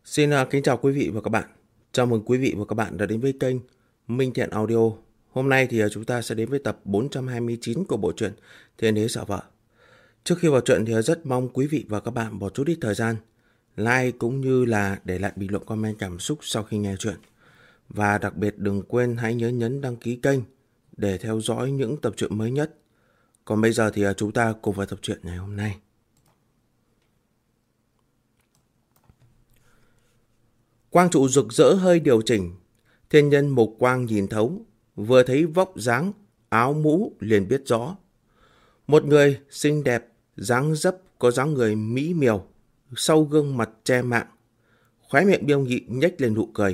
Xin kính chào quý vị và các bạn. Chào mừng quý vị và các bạn đã đến với kênh Minh Thiện Audio. Hôm nay thì chúng ta sẽ đến với tập 429 của bộ truyện Thiên Đế Sợ Vợ. Trước khi vào truyện thì rất mong quý vị và các bạn bỏ chút ít thời gian like cũng như là để lại bình luận comment cảm xúc sau khi nghe truyện. Và đặc biệt đừng quên hãy nhớ nhấn đăng ký kênh để theo dõi những tập truyện mới nhất. Còn bây giờ thì chúng ta cùng vào tập truyện ngày hôm nay. Quang trụ rực rỡ hơi điều chỉnh, thiên nhân mục quang nhìn thấu, vừa thấy vóc dáng, áo mũ liền biết rõ. Một người xinh đẹp, dáng dấp có dáng người mỹ miều, sau gương mặt che mạng, khóe miệng Miêu Nghị nhếch lên nụ cười.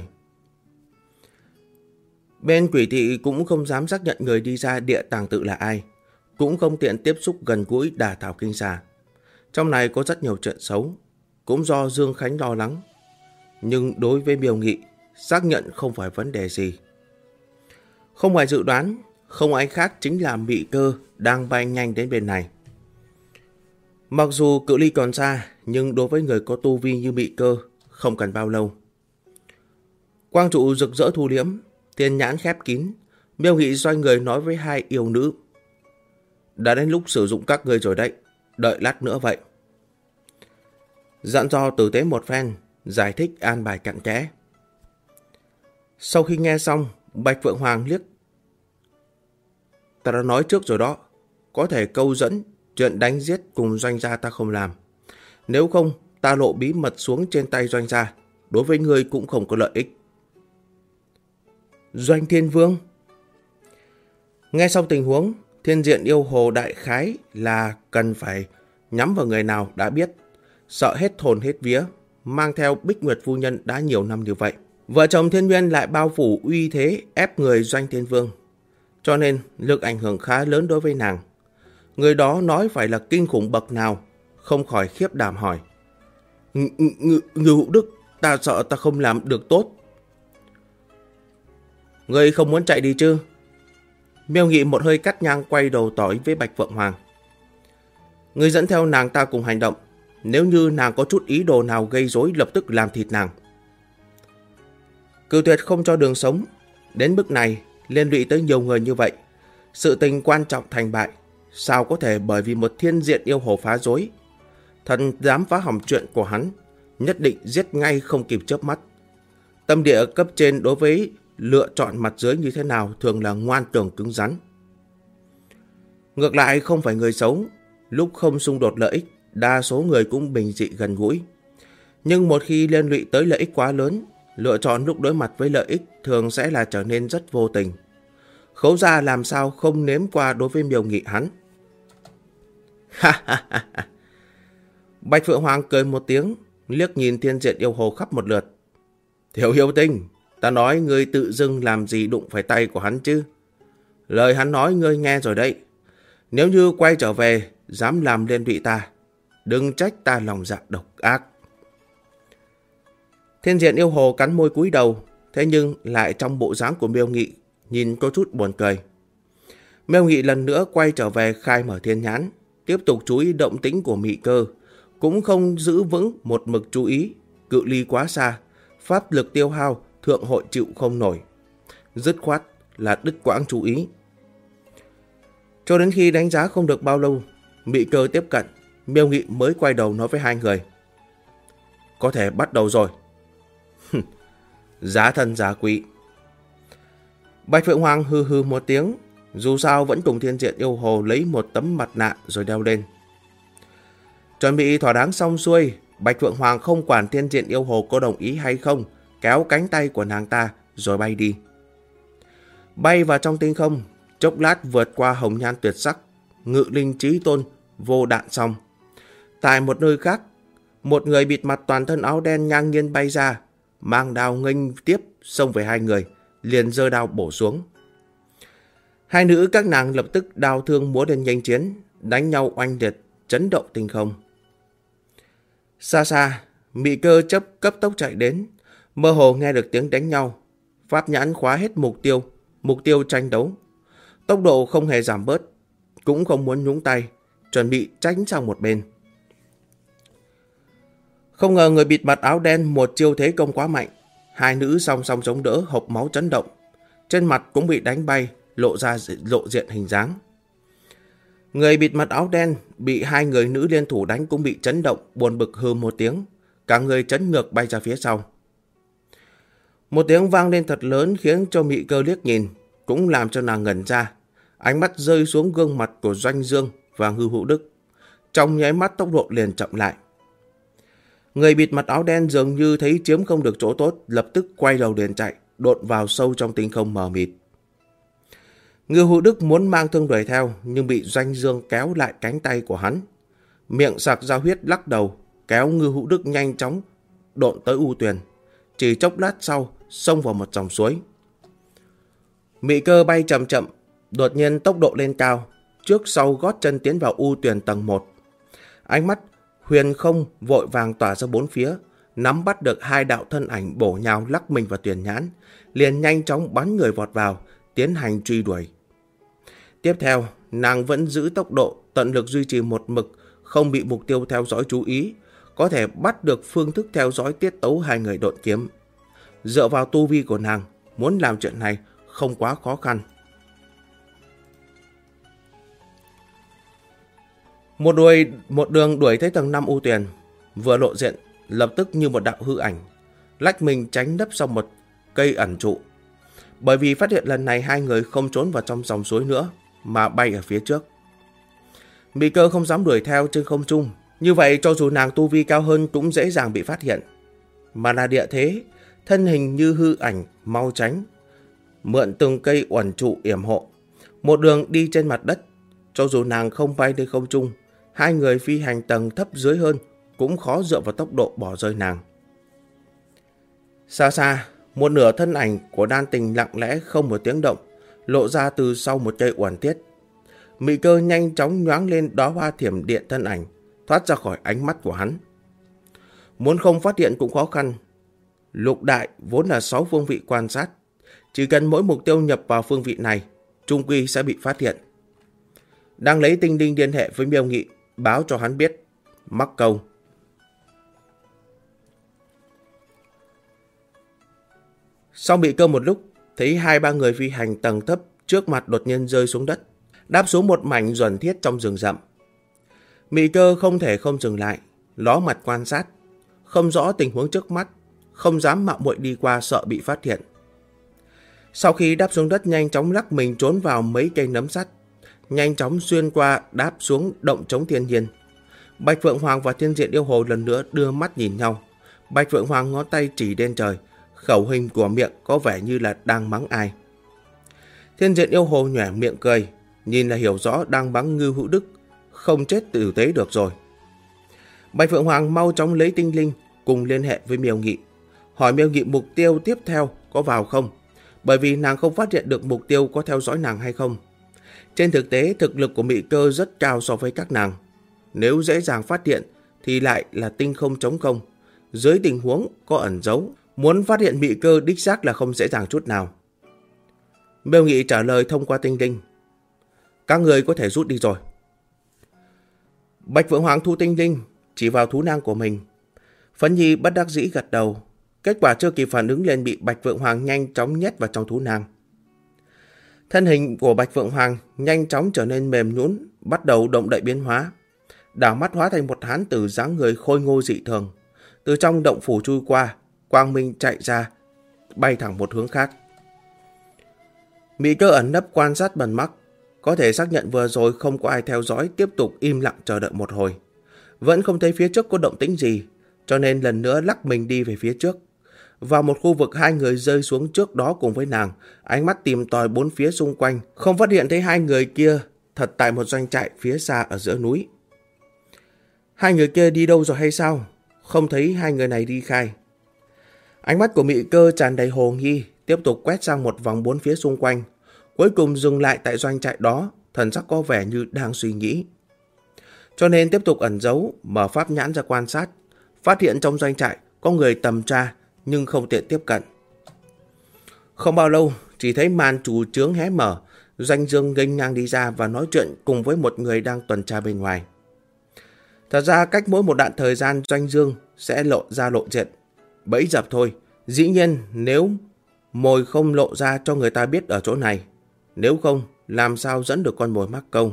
Bên quỷ thị cũng không dám xác nhận người đi ra địa tàng tự là ai, cũng không tiện tiếp xúc gần gũi đả thảo kinh xà. Trong này có rất nhiều chuyện xấu, cũng do Dương Khánh lo lắng. Nhưng đối với Miêu Nghị, xác nhận không phải vấn đề gì. Không ngoài dự đoán, không ai khác chính là Mị Cơ đang bay nhanh đến bên này. Mặc dù cự ly còn xa, nhưng đối với người có tu vi như Mị Cơ, không cần bao lâu. Quang trụ rực rỡ thu liễm, thiên nhãn khép kín, Miêu Nghị xoay người nói với hai yêu nữ. Đã đến lúc sử dụng các người rồi đấy, đợi lát nữa vậy. Dặn dò tử tế một phen, giải thích an bài cặn kẽ. Sau khi nghe xong, Bạch Phượng Hoàng liếc. Ta đã nói trước rồi đó, có thể câu dẫn, chuyện đánh giết cùng Doanh gia ta không làm. Nếu không, ta lộ bí mật xuống trên tay Doanh gia, đối với ngươi cũng không có lợi ích. Doanh Thiên Vương. Nghe xong tình huống, Thiên Diện yêu hồ đại khái là cần phải nhắm vào người nào đã biết, sợ hết hồn hết vía, mang theo Bích Nguyệt phu nhân đã nhiều năm như vậy. Vợ chồng Thiên Nguyên lại bao phủ uy thế ép người Doanh Thiên Vương, cho nên lực ảnh hưởng khá lớn đối với nàng. Người đó nói phải là kinh khủng bậc nào, không khỏi khiếp đảm hỏi. Ngư Hữu Đức, ta sợ ta không làm được tốt. Người không muốn chạy đi chứ? Miêu Nghị một hơi cắt ngang quay đầu tỏi với Bạch Phượng Hoàng. Người dẫn theo nàng ta cùng hành động. Nếu như nàng có chút ý đồ nào gây rối, lập tức làm thịt nàng. Cửu Tuyệt không cho đường sống. Đến bước này, liên lụy tới nhiều người như vậy. Sự tình quan trọng thành bại, sao có thể bởi vì một thiên diện yêu hồ phá rối. Thần dám phá hỏng chuyện của hắn, nhất định giết ngay không kịp chớp mắt. Tâm địa cấp trên đối với lựa chọn mặt dưới như thế nào thường là ngoan cường cứng rắn. Ngược lại không phải người xấu, lúc không xung đột lợi ích, đa số người cũng bình dị gần gũi. Nhưng một khi liên lụy tới lợi ích quá lớn, lựa chọn lúc đối mặt với lợi ích thường sẽ là trở nên rất vô tình. Khấu gia làm sao không nếm qua đối với Miêu Nghị hắn. Bạch Phượng Hoàng cười một tiếng, liếc nhìn Thiên Diện yêu hồ khắp một lượt. Tiểu yêu tinh, ta nói ngươi tự dưng làm gì đụng phải tay của hắn chứ? Lời hắn nói ngươi nghe rồi đấy. Nếu như quay trở về, dám làm liên lụy ta, đừng trách ta lòng dạ độc ác. Thiên Diện yêu hồ cắn môi cúi đầu, thế nhưng lại trong bộ dáng của Miêu Nghị, nhìn có chút buồn cười. Miêu Nghị lần nữa quay trở về khai mở thiên nhãn, tiếp tục chú ý động tĩnh của Mị Cơ, cũng không giữ vững một mực chú ý, cự ly quá xa, pháp lực tiêu hao, thượng hội chịu không nổi. Dứt khoát là đứt quãng chú ý. Cho đến khi đánh giá không được bao lâu, Mị Cơ tiếp cận, Miêu Nghị mới quay đầu nói với hai người. Có thể bắt đầu rồi. Giá thân giá quý. Bạch Phượng Hoàng hừ hừ một tiếng, dù sao vẫn cùng Thiên Diện yêu hồ lấy một tấm mặt nạ rồi đeo lên. Chuẩn bị thỏa đáng xong xuôi, Bạch Phượng Hoàng không quản Thiên Diện yêu hồ có đồng ý hay không, kéo cánh tay của nàng ta rồi bay đi. Bay vào trong tinh không, chốc lát vượt qua hồng nhan tuyệt sắc, ngự linh chí tôn, vô đạn xong. Tại một nơi khác, một người bịt mặt toàn thân áo đen ngang nhiên bay ra, mang đao nghênh tiếp xông về hai người, liền giơ đao bổ xuống. Hai nữ các nàng lập tức đao thương múa lên nhanh chiến, đánh nhau oanh liệt, chấn động tinh không. Xa xa, Mị Cơ cấp tốc chạy đến, mơ hồ nghe được tiếng đánh nhau, pháp nhãn khóa hết mục tiêu tranh đấu. Tốc độ không hề giảm bớt, cũng không muốn nhúng tay, chuẩn bị tránh sang một bên. Không ngờ người bịt mặt áo đen một chiêu thế công quá mạnh. Hai nữ song song chống đỡ, hộc máu chấn động. Trên mặt cũng bị đánh bay, lộ diện hình dáng. Người bịt mặt áo đen bị hai người nữ liên thủ đánh cũng bị chấn động, buồn bực hừ một tiếng. Cả người chấn ngược bay ra phía sau. Một tiếng vang lên thật lớn khiến cho Mị Cơ liếc nhìn, cũng làm cho nàng ngẩn ra. Ánh mắt rơi xuống gương mặt của Doanh Dương và Ngưu Hữu Đức. Trong nháy mắt tốc độ liền chậm lại. Người bịt mặt áo đen dường như thấy chiếm không được chỗ tốt, lập tức quay đầu liền chạy, độn vào sâu trong tinh không mờ mịt. Ngưu Hữu Đức muốn mang thương đuổi theo, nhưng bị Doanh Dương kéo lại cánh tay của hắn. Miệng sặc ra huyết lắc đầu, kéo Ngưu Hữu Đức nhanh chóng độn tới U Tuyền. Chỉ chốc lát sau, xông vào một dòng suối. Mị Cơ bay chậm chậm, đột nhiên tốc độ lên cao, trước sau gót chân tiến vào U Tuyền tầng 1. Ánh mắt huyền không vội vàng tỏa ra bốn phía, nắm bắt được hai đạo thân ảnh bổ nhào lắc mình vào Tuyền Nhãn, liền nhanh chóng bắn người vọt vào, tiến hành truy đuổi. Tiếp theo, nàng vẫn giữ tốc độ, tận lực duy trì một mực, không bị mục tiêu theo dõi chú ý, có thể bắt được phương thức theo dõi tiết tấu hai người độn kiếm. Dựa vào tu vi của nàng, muốn làm chuyện này không quá khó khăn. Một đường đuổi tới tầng 5 U Tuyền, vừa lộ diện, lập tức như một đạo hư ảnh, lách mình tránh nấp sau một cây ẩn trụ. Bởi vì phát hiện lần này hai người không trốn vào trong dòng suối nữa, mà bay ở phía trước. Mị Cơ không dám đuổi theo trên không trung, như vậy cho dù nàng tu vi cao hơn cũng dễ dàng bị phát hiện. Mà là địa thế, thân hình như hư ảnh, mau tránh, mượn từng cây uẩn trụ yểm hộ. Một đường đi trên mặt đất, cho dù nàng không bay lên không trung, hai người phi hành tầng thấp dưới hơn cũng khó dựa vào tốc độ bỏ rơi nàng. Xa xa, một nửa thân ảnh của Đan Tình lặng lẽ không một tiếng động, lộ ra từ sau một cây uẩn tiết. Mị Cơ nhanh chóng nhoáng lên đóa hoa thiểm điện thân ảnh, thoát ra khỏi ánh mắt của hắn. Muốn không phát hiện cũng khó khăn. Lục đại vốn là 6 phương vị quan sát, chỉ cần mỗi mục tiêu nhập vào phương vị này, chung quy sẽ bị phát hiện. Đang lấy tinh linh liên hệ với Miêu Nghị, báo cho hắn biết. Mắc câu. Sau Mị Cơ một lúc, thấy 2-3 người phi hành tầng thấp trước mặt đột nhiên rơi xuống đất, đáp xuống một mảnh duẩn thiết trong rừng rậm. Mị Cơ không thể không dừng lại, ló mặt quan sát, không rõ tình huống trước mắt, không dám mạo muội đi qua sợ bị phát hiện. Sau khi đáp xuống đất, nhanh chóng lắc mình trốn vào mấy cây nấm sắt, nhanh chóng xuyên qua đáp xuống động trống thiên nhiên. Bạch Phượng Hoàng và Thiên Diện Yêu Hồ lần nữa đưa mắt nhìn nhau. Bạch Phượng Hoàng ngón tay chỉ lên trời, khẩu hình của miệng có vẻ như là đang mắng ai. Thiên Diện Yêu Hồ nhoẻn miệng cười, nhìn là hiểu rõ đang mắng Ngưu Hữu Đức, không chết tử tế được rồi. Bạch Phượng Hoàng mau chóng lấy tinh linh cùng liên hệ với Miêu Nghị, hỏi Miêu Nghị mục tiêu tiếp theo có vào không, bởi vì nàng không phát hiện được mục tiêu có theo dõi nàng hay không. Trên thực tế, thực lực của Mị Cơ rất cao so với các nàng. Nếu dễ dàng phát hiện thì lại là tinh không trống không. Dưới tình huống có ẩn giấu, muốn phát hiện Mị Cơ đích xác là không dễ dàng chút nào. Miêu Nghị trả lời thông qua tinh linh. Các người có thể rút đi rồi. Bạch Phượng Hoàng thu tinh linh, chỉ vào thú nang của mình. Phấn Nhi bất đắc dĩ gật đầu. Kết quả chưa kịp phản ứng liền bị Bạch Phượng Hoàng nhanh chóng nhét vào trong thú nang. Thân hình của Bạch Phượng Hoàng nhanh chóng trở nên mềm nhũn, bắt đầu động đậy biến hóa. Đảo mắt hóa thành một hán tử dáng người khôi ngô dị thường. Từ trong động phủ chui qua, quang minh chạy ra, bay thẳng một hướng khác. Mị Cơ ẩn nấp quan sát bần mắt, có thể xác nhận vừa rồi không có ai theo dõi, tiếp tục im lặng chờ đợi một hồi. Vẫn không thấy phía trước có động tĩnh gì, cho nên lần nữa lắc mình đi về phía trước. Vào một khu vực hai người rơi xuống trước đó cùng với nàng, ánh mắt tìm tòi bốn phía xung quanh, không phát hiện thấy hai người kia thật tại một doanh trại phía xa ở giữa núi. Hai người kia đi đâu rồi hay sao? Không thấy hai người này đi khai. Ánh mắt của Mị Cơ tràn đầy hồ nghi, tiếp tục quét sang một vòng bốn phía xung quanh, cuối cùng dừng lại tại doanh trại đó, thần sắc có vẻ như đang suy nghĩ. Cho nên tiếp tục ẩn giấu, mở pháp nhãn ra quan sát, phát hiện trong doanh trại có người tầm tra nhưng không tiện tiếp cận. Không bao lâu, chỉ thấy màn chủ trướng hé mở, Doanh Dương nghênh ngang đi ra và nói chuyện cùng với một người đang tuần tra bên ngoài. Thật ra cách mỗi một đoạn thời gian Doanh Dương sẽ lộ diện. Bẫy dập thôi. Dĩ nhiên nếu mồi không lộ ra cho người ta biết ở chỗ này. Nếu không, làm sao dẫn được con mồi mắc công.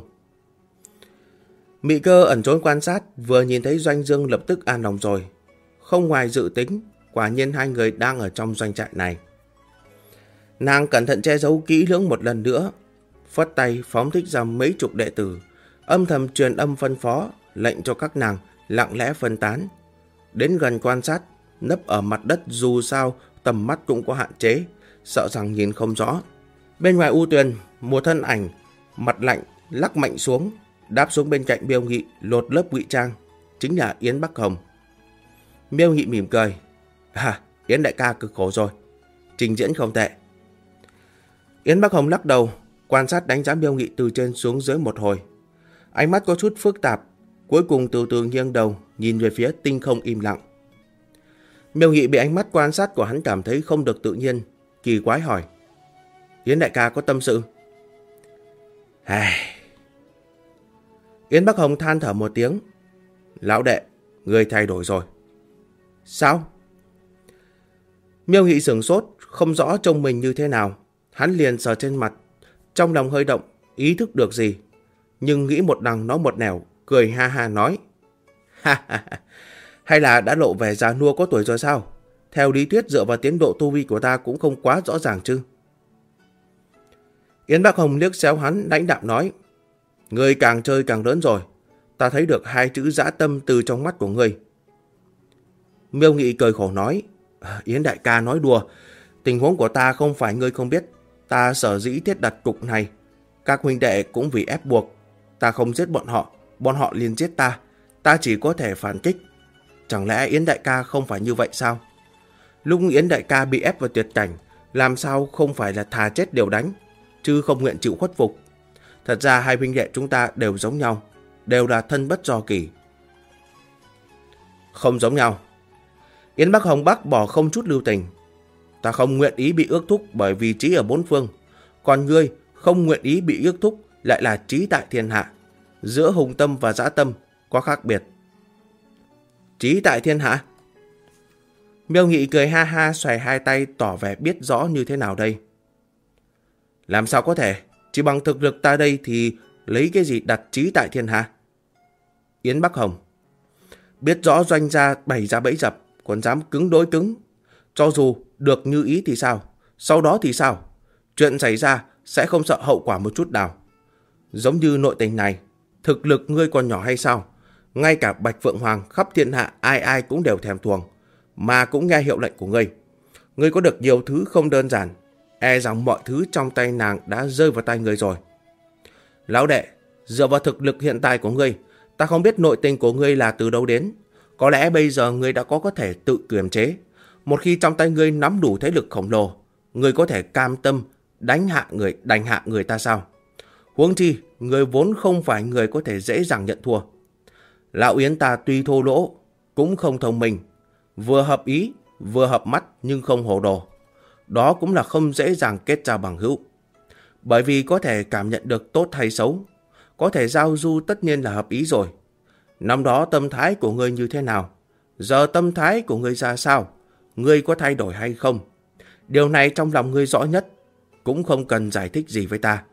Mị Cơ ẩn trốn quan sát, vừa nhìn thấy Doanh Dương lập tức an lòng rồi. Không ngoài dự tính, quả nhiên hai người đang ở trong doanh trại này. Nàng cẩn thận che giấu kỹ lưỡng một lần nữa, phất tay phóng thích ra mấy chục đệ tử, âm thầm truyền âm phân phó, lệnh cho các nàng lặng lẽ phân tán. Đến gần quan sát, nấp ở mặt đất dù sao tầm mắt cũng có hạn chế, sợ rằng nhìn không rõ. Bên ngoài u tuyền, một thân ảnh mặt lạnh lắc mạnh xuống, đáp xuống bên cạnh Miêu Nghị, lột lớp ngụy trang, chính là Yến Bắc Hồng. Miêu Nghị mỉm cười, Yến đại ca cực khổ rồi, trình diễn không tệ. Yến Bắc Hồng lắc đầu, quan sát đánh giá Miêu Nghị từ trên xuống dưới một hồi. Ánh mắt có chút phức tạp, cuối cùng từ từ nghiêng đầu, nhìn về phía tinh không im lặng. Miêu Nghị bị ánh mắt quan sát của hắn cảm thấy không được tự nhiên, kỳ quái hỏi, Yến đại ca có tâm sự? Yến Bắc Hồng than thở một tiếng, lão đệ, người thay đổi rồi. Sao? Miêu Nghị sửng sốt, không rõ trông mình như thế nào. Hắn liền sờ trên mặt, trong lòng hơi động, ý thức được gì. Nhưng nghĩ một đằng nói một nẻo, cười ha ha nói, hay là đã lộ vẻ già nua có tuổi rồi sao? Theo lý thuyết dựa vào tiến độ tu vi của ta cũng không quá rõ ràng chứ. Yến Bắc Hồng liếc xéo hắn, lãnh đạm nói, ngươi càng chơi càng lớn rồi, ta thấy được hai chữ dã tâm từ trong mắt của ngươi. Miêu Nghị cười khổ nói, Yến đại ca nói đùa, tình huống của ta không phải ngươi không biết, ta sở dĩ thiết đặt cục này, các huynh đệ cũng vì ép buộc, ta không giết bọn họ liền giết ta chỉ có thể phản kích. Chẳng lẽ Yến đại ca không phải như vậy sao? Lúc Yến đại ca bị ép vào tuyệt cảnh, làm sao không phải là thà chết đều đánh, chứ không nguyện chịu khuất phục. Thật ra hai huynh đệ chúng ta đều giống nhau, đều là thân bất do kỳ. Không giống nhau. Yến Bắc Hồng bác bỏ không chút lưu tình. Ta không nguyện ý bị ước thúc bởi vì trí ở bốn phương, còn ngươi không nguyện ý bị ước thúc lại là trí tại thiên hạ. Giữa hùng tâm và dã tâm có khác biệt. Trí tại thiên hạ? Miêu Nghị cười ha ha, xoay hai tay tỏ vẻ biết rõ như thế nào đây. Làm sao có thể? Chỉ bằng thực lực ta đây thì lấy cái gì đặt trí tại thiên hạ? Yến Bắc Hồng, biết rõ doanh gia bày ra bẫy dập, còn dám cứng đối cứng. Cho dù được như ý thì sao? Sau đó thì sao? Chuyện xảy ra sẽ không sợ hậu quả một chút nào. Giống như nội tình này, thực lực ngươi còn nhỏ hay sao? Ngay cả Bạch Phượng Hoàng khắp thiên hạ ai ai cũng đều thèm thuồng, mà cũng nghe hiệu lệnh của ngươi. Ngươi có được nhiều thứ không đơn giản, e rằng mọi thứ trong tay nàng đã rơi vào tay ngươi rồi. Lão đệ, dựa vào thực lực hiện tại của ngươi, ta không biết nội tình của ngươi là từ đâu đến. Có lẽ bây giờ ngươi đã có thể tự kiềm chế. Một khi trong tay ngươi nắm đủ thế lực khổng lồ, ngươi có thể cam tâm đánh hạ người ta sao? Huống chi, ngươi vốn không phải người có thể dễ dàng nhận thua. Lão Yến ta tuy thô lỗ, cũng không thông minh, vừa hợp ý, vừa hợp mắt nhưng không hồ đồ. Đó cũng là không dễ dàng kết giao bằng hữu. Bởi vì có thể cảm nhận được tốt hay xấu, có thể giao du tất nhiên là hợp ý rồi. Năm đó tâm thái của ngươi như thế nào? Giờ tâm thái của ngươi ra sao? Ngươi có thay đổi hay không? Điều này trong lòng ngươi rõ nhất, cũng không cần giải thích gì với ta.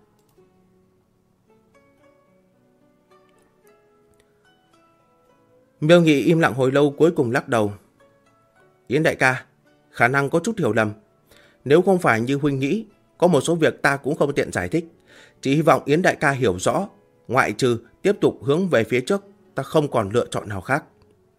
Miêu Nghị im lặng hồi lâu, cuối cùng lắc đầu. Yến đại ca, khả năng có chút hiểu lầm. Nếu không phải như huynh nghĩ, có một số việc ta cũng không tiện giải thích. Chỉ hy vọng Yến đại ca hiểu rõ, ngoại trừ tiếp tục hướng về phía trước, ta không còn lựa chọn nào khác.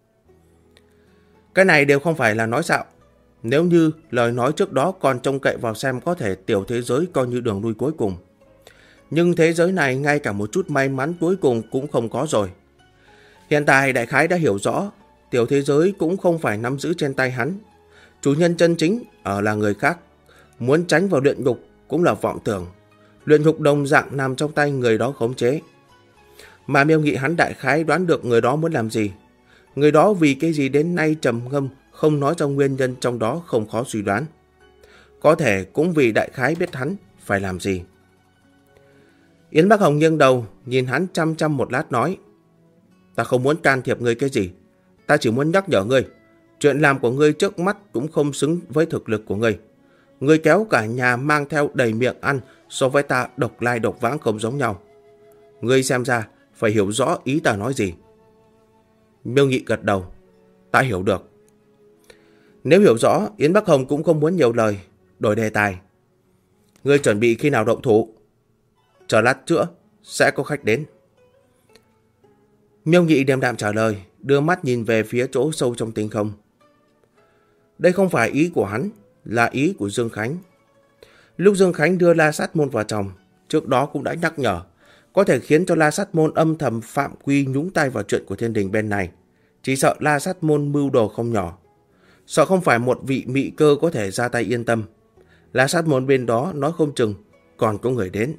Cái này đều không phải là nói xạo. Nếu như lời nói trước đó còn trông cậy vào xem có thể tiểu thế giới coi như đường lui cuối cùng. Nhưng thế giới này ngay cả một chút may mắn cuối cùng cũng không có rồi. Hiện tại đại khái đã hiểu rõ, tiểu thế giới cũng không phải nắm giữ trên tay hắn. Chủ nhân chân chính ở là người khác. Muốn tránh vào luyện ngục cũng là vọng tưởng. Luyện ngục đồng dạng nằm trong tay người đó khống chế. Mà Miêu Nghị hắn đại khái đoán được người đó muốn làm gì. Người đó vì cái gì đến nay trầm ngâm, không nói ra nguyên nhân trong đó không khó suy đoán. Có thể cũng vì đại khái biết hắn phải làm gì. Yến Bắc Hồng nghiêng đầu, nhìn hắn chăm chăm một lát nói. Ta không muốn can thiệp ngươi cái gì. Ta chỉ muốn nhắc nhở ngươi. Chuyện làm của ngươi trước mắt cũng không xứng với thực lực của ngươi. Ngươi kéo cả nhà mang theo đầy miệng ăn so với ta độc lai độc vãng không giống nhau. Ngươi xem ra phải hiểu rõ ý ta nói gì. Miêu Nghị gật đầu. Ta hiểu được. Nếu hiểu rõ, Yến Bắc Hồng cũng không muốn nhiều lời, đổi đề tài. Ngươi chuẩn bị khi nào động thủ? Chờ lát nữa sẽ có khách đến. Miêu Nghị điềm đạm trả lời, đưa mắt nhìn về phía chỗ sâu trong tinh không. Đây không phải ý của hắn, là ý của Dương Khánh. Lúc Dương Khánh đưa La Sát Môn vào trong, trước đó cũng đã nhắc nhở, có thể khiến cho La Sát Môn âm thầm phạm quy nhúng tay vào chuyện của thiên đình bên này. Chỉ sợ La Sát Môn mưu đồ không nhỏ. Sợ không phải một vị mị cơ có thể ra tay yên tâm. La Sát Môn bên đó nói không chừng còn có người đến.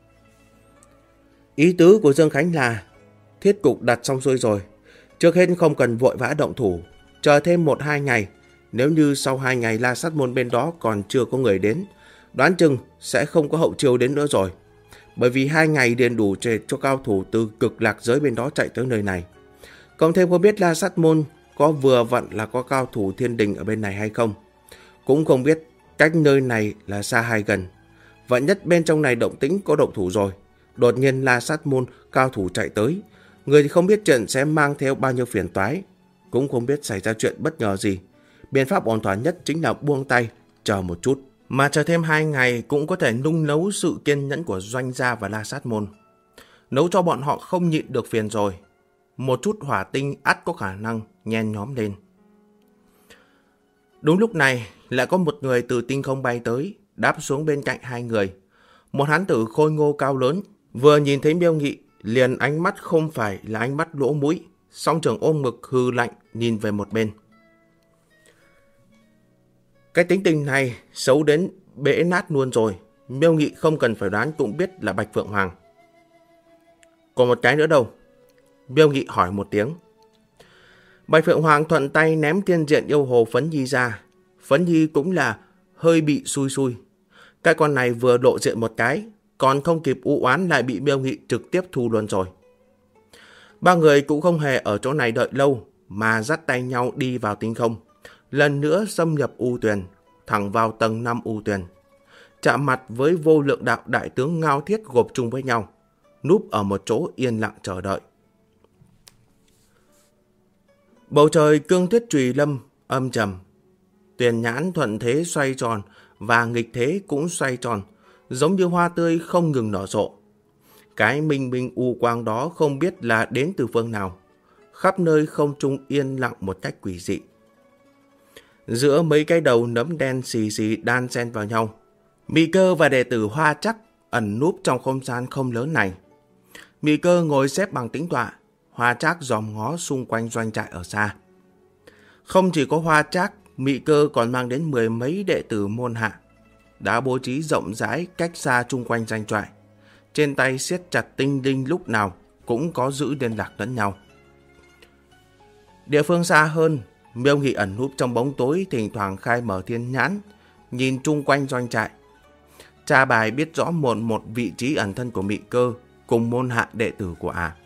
Ý tứ của Dương Khánh là thiết cục đặt xong xuôi rồi. Trước hết không cần vội vã động thủ. Chờ thêm 1-2 ngày. Nếu như sau 2 ngày La Sát Môn bên đó còn chưa có người đến, đoán chừng sẽ không có hậu chiêu đến nữa rồi. Bởi vì 2 ngày liền đủ cho cao thủ từ cực lạc giới bên đó chạy tới nơi này. Cộng thêm không biết La Sát Môn có vừa vặn là có cao thủ thiên đình ở bên này hay không. Cũng không biết cách nơi này là xa hay gần. Vạn nhất bên trong này động tĩnh có động thủ rồi. Đột nhiên La Sát Môn cao thủ chạy tới. Người thì không biết chuyện sẽ mang theo bao nhiêu phiền toái. Cũng không biết xảy ra chuyện bất ngờ gì. Biện pháp ổn thỏa nhất chính là buông tay, chờ một chút. Mà chờ thêm 2 ngày cũng có thể nung nấu sự kiên nhẫn của Doanh gia và La Sát Môn. Nấu cho bọn họ không nhịn được phiền rồi. Một chút hỏa tinh ắt có khả năng nhen nhóm lên. Đúng lúc này, lại có một người từ tinh không bay tới, đáp xuống bên cạnh 2 người. Một hán tử khôi ngô cao lớn, vừa nhìn thấy Miêu Nghị, liền ánh mắt không phải là ánh mắt lỗ mũi, song trường ôm ngực hư lạnh nhìn về một bên. Cái tính tình này xấu đến bể nát luôn rồi. Miêu Nghị không cần phải đoán cũng biết là Bạch Phượng Hoàng. Còn một cái nữa đâu? Miêu Nghị hỏi một tiếng. Bạch Phượng Hoàng thuận tay ném thiên diện yêu hồ Phấn Nhi ra. Phấn Nhi cũng là hơi bị xui xui. Cái con này vừa lộ diện một cái, còn không kịp u oán lại bị Miêu Nghị trực tiếp thu luôn rồi. 3 người cũng không hề ở chỗ này đợi lâu, mà dắt tay nhau đi vào tinh không. Lần nữa xâm nhập U Tuyền, thẳng vào tầng 5 U Tuyền. Chạm mặt với Vô Lượng Đạo đại tướng Ngao Thiết gộp chung với nhau, núp ở một chỗ yên lặng chờ đợi. Bầu trời cương thiết trùy lâm, âm trầm. Tuyền nhãn thuận thế xoay tròn và nghịch thế cũng xoay tròn, giống như hoa tươi không ngừng nở rộ. Cái minh minh u quang đó không biết là đến từ phương nào, khắp nơi không trung yên lặng một cách quỷ dị. Giữa mấy cái đầu nấm đen xì xì đan xen vào nhau, Mị Cơ và đệ tử Hoa Trắc ẩn núp trong không gian không lớn này. Mị Cơ ngồi xếp bằng tĩnh tọa, Hoa Trắc dòm ngó xung quanh doanh trại ở xa. Không chỉ có Hoa Trắc, Mị Cơ còn mang đến 10 mấy đệ tử môn hạ, đã bố trí rộng rãi cách xa chung quanh doanh trại. Trên tay siết chặt tinh linh, lúc nào cũng có giữ liên lạc lẫn nhau. Địa phương xa hơn, Miêu Nghị ẩn núp trong bóng tối, thỉnh thoảng khai mở thiên nhãn, nhìn chung quanh doanh trại. Tra bài biết rõ một vị trí ẩn thân của Mị Cơ cùng môn hạ đệ tử của ả.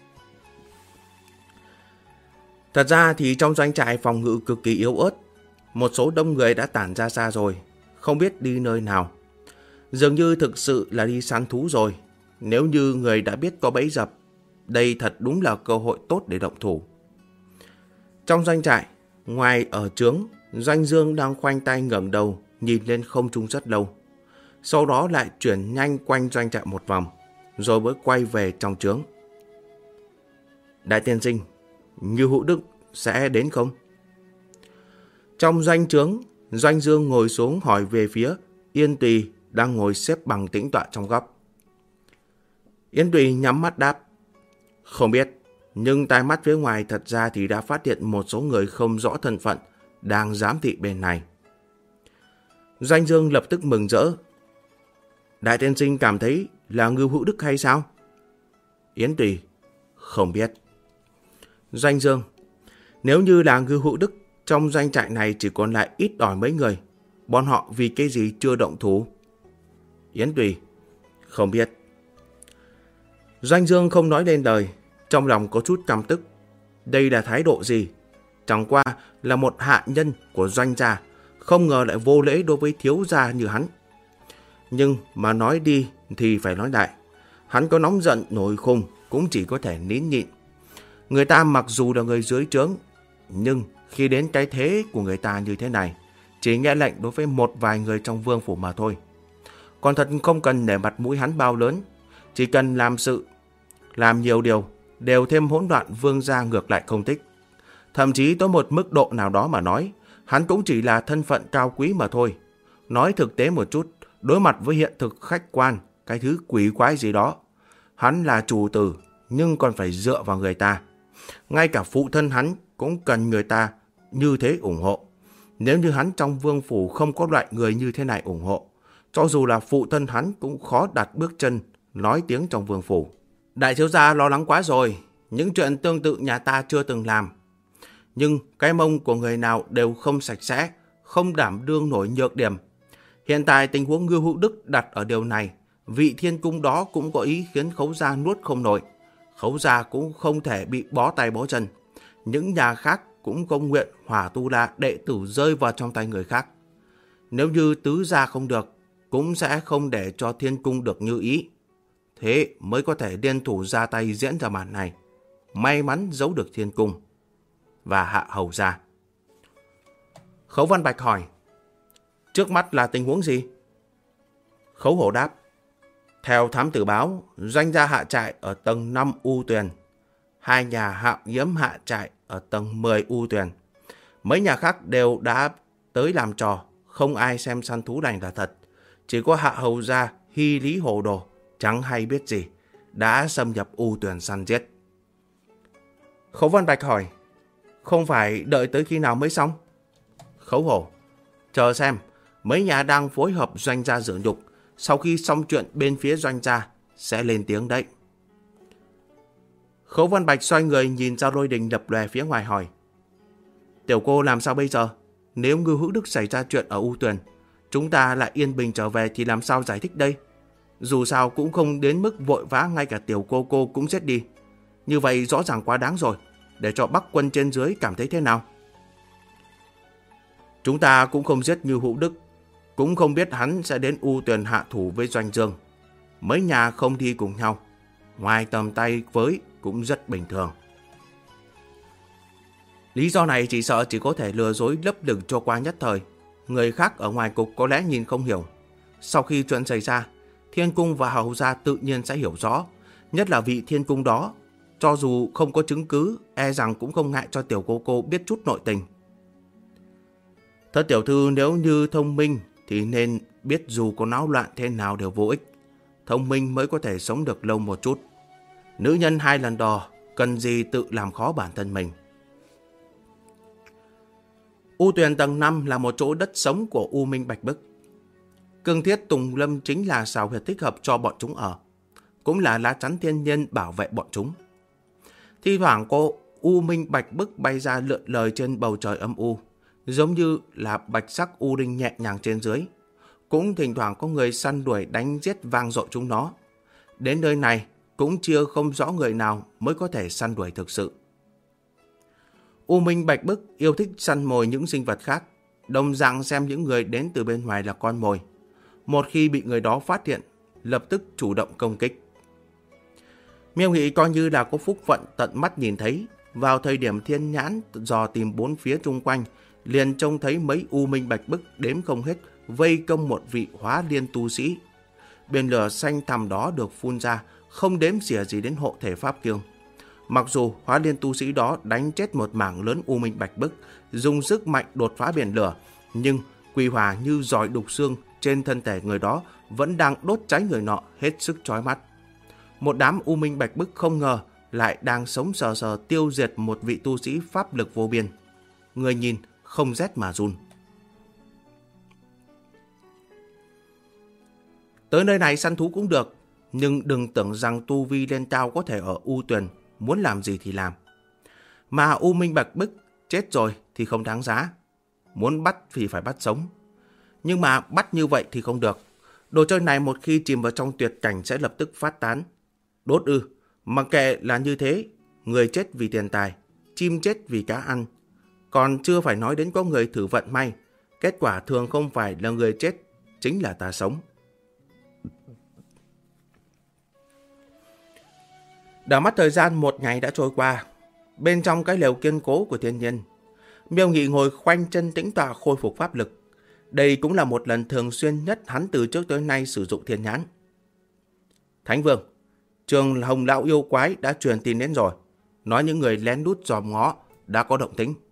Thật ra thì trong doanh trại phòng ngự cực kỳ yếu ớt. Một số đông người đã tản ra xa rồi, không biết đi nơi nào. Dường như thực sự là đi săn thú rồi. Nếu như người đã biết có bẫy dập, đây thật đúng là cơ hội tốt để động thủ. Trong doanh trại, ngoài ở trướng, Doanh Dương đang khoanh tay ngẩng đầu nhìn lên không trung rất lâu. Sau đó lại chuyển nhanh quanh doanh trại một vòng, rồi mới quay về trong trướng. Đại tiên sinh, Như Hữu Đức sẽ đến không? Trong doanh trướng, Doanh Dương ngồi xuống hỏi về phía Yên Tùy đang ngồi xếp bằng tĩnh tọa trong góc. Yên Tùy nhắm mắt đáp. Không biết, nhưng tai mắt phía ngoài thật ra thì đã phát hiện một số người không rõ thân phận đang giám thị bên này. Doanh Dương lập tức mừng rỡ. Đại tiên sinh cảm thấy là Ngưu Hữu Đức hay sao? Yến Tùy, không biết. Doanh Dương, nếu như là Ngưu Hữu Đức, trong doanh trại này chỉ còn lại ít ỏi mấy người. Bọn họ vì cái gì chưa động thủ? Yến Tùy, không biết. Doanh Dương không nói lên lời. Trong lòng có chút căm tức. Đây là thái độ gì? Chẳng qua là một hạ nhân của doanh gia, không ngờ lại vô lễ đối với thiếu gia như hắn. Nhưng mà nói đi thì phải nói lại. Hắn có nóng giận nổi khùng cũng chỉ có thể nín nhịn. Người ta mặc dù là người dưới trướng, nhưng khi đến cái thế của người ta như thế này, chỉ nghe lệnh đối với một vài người trong vương phủ mà thôi. Còn thật không cần để mặt mũi hắn bao lớn, chỉ cần làm sự, làm nhiều điều, đều thêm hỗn loạn vương gia ngược lại không thích. Thậm chí tới một mức độ nào đó mà nói, hắn cũng chỉ là thân phận cao quý mà thôi. Nói thực tế một chút, đối mặt với hiện thực khách quan, cái thứ quỷ quái gì đó, hắn là chủ tử, nhưng còn phải dựa vào người ta. Ngay cả phụ thân hắn cũng cần người ta như thế ủng hộ. Nếu như hắn trong vương phủ không có loại người như thế này ủng hộ, cho dù là phụ thân hắn cũng khó đặt bước chân, nói tiếng trong vương phủ. Đại thiếu gia lo lắng quá rồi, những chuyện tương tự nhà ta chưa từng làm. Nhưng cái mông của người nào đều không sạch sẽ, không đảm đương nổi nhược điểm. Hiện tại tình huống Ngưu Hữu Đức đặt ở điều này, vị thiên cung đó cũng có ý khiến Khấu gia nuốt không nổi. Khấu gia cũng không thể bị bó tay bó chân. Những nhà khác cũng không nguyện Hỏa Tu La đệ tử rơi vào trong tay người khác. Nếu như tứ gia không được, cũng sẽ không để cho thiên cung được như ý. Thế mới có thể liên thủ ra tay diễn ra màn này. May mắn giấu được thiên cung và Hạ Hầu gia. Khấu Văn Bạch hỏi, trước mắt là tình huống gì? Khấu Hổ đáp, theo thám tử báo, doanh gia hạ trại ở tầng 5 U Tuyền, hai nhà Hạo Nhiễm hạ trại ở tầng 10 U Tuyền. Mấy nhà khác đều đã tới làm trò, không ai xem săn thú này là thật. Chỉ có Hạ Hầu gia Hy Lý hồ đồ, chẳng hay biết gì, đã xâm nhập U Tuyền săn giết. Khấu Văn Bạch hỏi, không phải đợi tới khi nào mới xong? Khấu Hổ, chờ xem, mấy nhà đang phối hợp doanh gia dưỡng nhục, sau khi xong chuyện bên phía doanh gia sẽ lên tiếng đấy. Khấu Văn Bạch xoay người nhìn ra Lôi Đình lập lòe phía ngoài hỏi, tiểu cô làm sao bây giờ? Nếu Ngưu Hữu Đức xảy ra chuyện ở U Tuyền, chúng ta lại yên bình trở về thì làm sao giải thích đây? Dù sao cũng không đến mức vội vã ngay cả tiểu cô cũng giết đi. Như vậy rõ ràng quá đáng rồi, để cho Bắc quân trên dưới cảm thấy thế nào? Chúng ta cũng không giết Ngưu Hữu Đức, cũng không biết hắn sẽ đến U Tuyền hạ thủ với Doanh Dương. Mấy nhà không đi cùng nhau, ngoài tầm tay với cũng rất bình thường. Lý do này chỉ sợ chỉ có thể lừa dối lấp lửng cho qua nhất thời. Người khác ở ngoài cục có lẽ nhìn không hiểu. Sau khi chuyện xảy ra, Thiên Cung và Hầu gia tự nhiên sẽ hiểu rõ. Nhất là vị Thiên Cung đó, cho dù không có chứng cứ, e rằng cũng không ngại cho tiểu cô biết chút nội tình. Thất tiểu thư nếu như thông minh thì nên biết dù có náo loạn thế nào đều vô ích. Thông minh mới có thể sống được lâu một chút. Nữ nhân 2 lần đò, cần gì tự làm khó bản thân mình. U Tuyền tầng 5 là một chỗ đất sống của U Minh Bạch Bức. Cương Thiết Tùng Lâm chính là xào huyệt thích hợp cho bọn chúng ở, cũng là lá chắn thiên nhiên bảo vệ bọn chúng. Thi thoảng có U Minh Bạch Bức bay ra lượn lờ trên bầu trời âm u, giống như là bạch sắc u đinh nhẹ nhàng trên dưới. Cũng thỉnh thoảng có người săn đuổi đánh giết vang dội chúng nó. Đến nơi này cũng chưa không rõ người nào mới có thể săn đuổi thực sự. U Minh Bạch Bức yêu thích săn mồi những sinh vật khác, đồng dạng xem những người đến từ bên ngoài là con mồi. Một khi bị người đó phát hiện, lập tức chủ động công kích. Miêu Nghị coi như là có phúc phận tận mắt nhìn thấy, vào thời điểm thiên nhãn dò tìm bốn phía chung quanh, liền trông thấy mấy U Minh Bạch Bức đếm không hết vây công một vị hóa liên tu sĩ. Biển lửa xanh thẳm đó được phun ra, không đếm xỉa gì đến hộ thể pháp kiêng. Mặc dù hóa liên tu sĩ đó đánh chết một mảng lớn U Minh Bạch Bức, dùng sức mạnh đột phá biển lửa, nhưng quỷ hỏa như giỏi đục xương trên thân thể người đó vẫn đang đốt cháy người nọ hết sức chói mắt. Một đám U Minh Bạch Bức không ngờ lại đang sống sờ sờ tiêu diệt một vị tu sĩ pháp lực vô biên. Người nhìn không rét mà run. Tới nơi này săn thú cũng được, nhưng đừng tưởng rằng tu vi lên cao có thể ở U Tuyền, muốn làm gì thì làm. Mà U Minh Bạch Bức chết rồi thì không đáng giá. Muốn bắt thì phải bắt sống. Nhưng mà bắt như vậy thì không được. Đồ chơi này một khi chìm vào trong tuyệt cảnh sẽ lập tức phát tán. Đốt ư, mặc kệ là như thế, người chết vì tiền tài, chim chết vì cá ăn. Còn chưa phải nói đến có người thử vận may, kết quả thường không phải là người chết, chính là ta sống. Đảo mắt thời gian một ngày đã trôi qua. Bên trong cái lều kiên cố của thiên nhiên, Miêu Nghị ngồi khoanh chân tĩnh tọa khôi phục pháp lực. Đây cũng là một lần thường xuyên nhất hắn từ trước tới nay sử dụng thiên nhãn. Thánh Vương, Trường Hồng Lão yêu quái đã truyền tin đến rồi, nói những người lén lút dòm ngó đã có động tĩnh.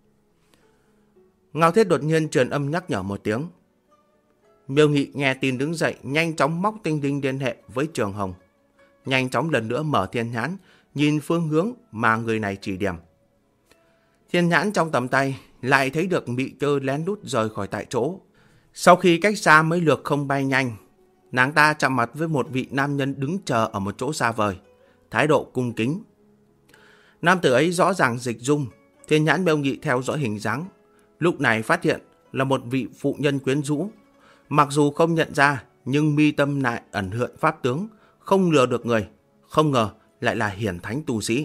Ngao Thiết đột nhiên truyền âm nhắc nhở một tiếng. Miêu Nghị nghe tin đứng dậy, nhanh chóng móc tinh linh liên hệ với Trường Hồng. Nhanh chóng lần nữa mở thiên nhãn, nhìn phương hướng mà người này chỉ điểm. Thiên nhãn trong tầm tay lại thấy được Mị Cơ lén lút rời khỏi tại chỗ. Sau khi cách xa mấy lượt không bay nhanh, nàng ta chạm mặt với một vị nam nhân đứng chờ ở một chỗ xa vời, thái độ cung kính. Nam tử ấy rõ ràng dịch dung, thiên nhãn Miêu Nghị theo dõi hình dáng, lúc này phát hiện là một vị phụ nhân quyến rũ. Mặc dù không nhận ra, nhưng mi tâm lại ẩn hiện pháp tướng, không lừa được người, không ngờ lại là hiển thánh tu sĩ.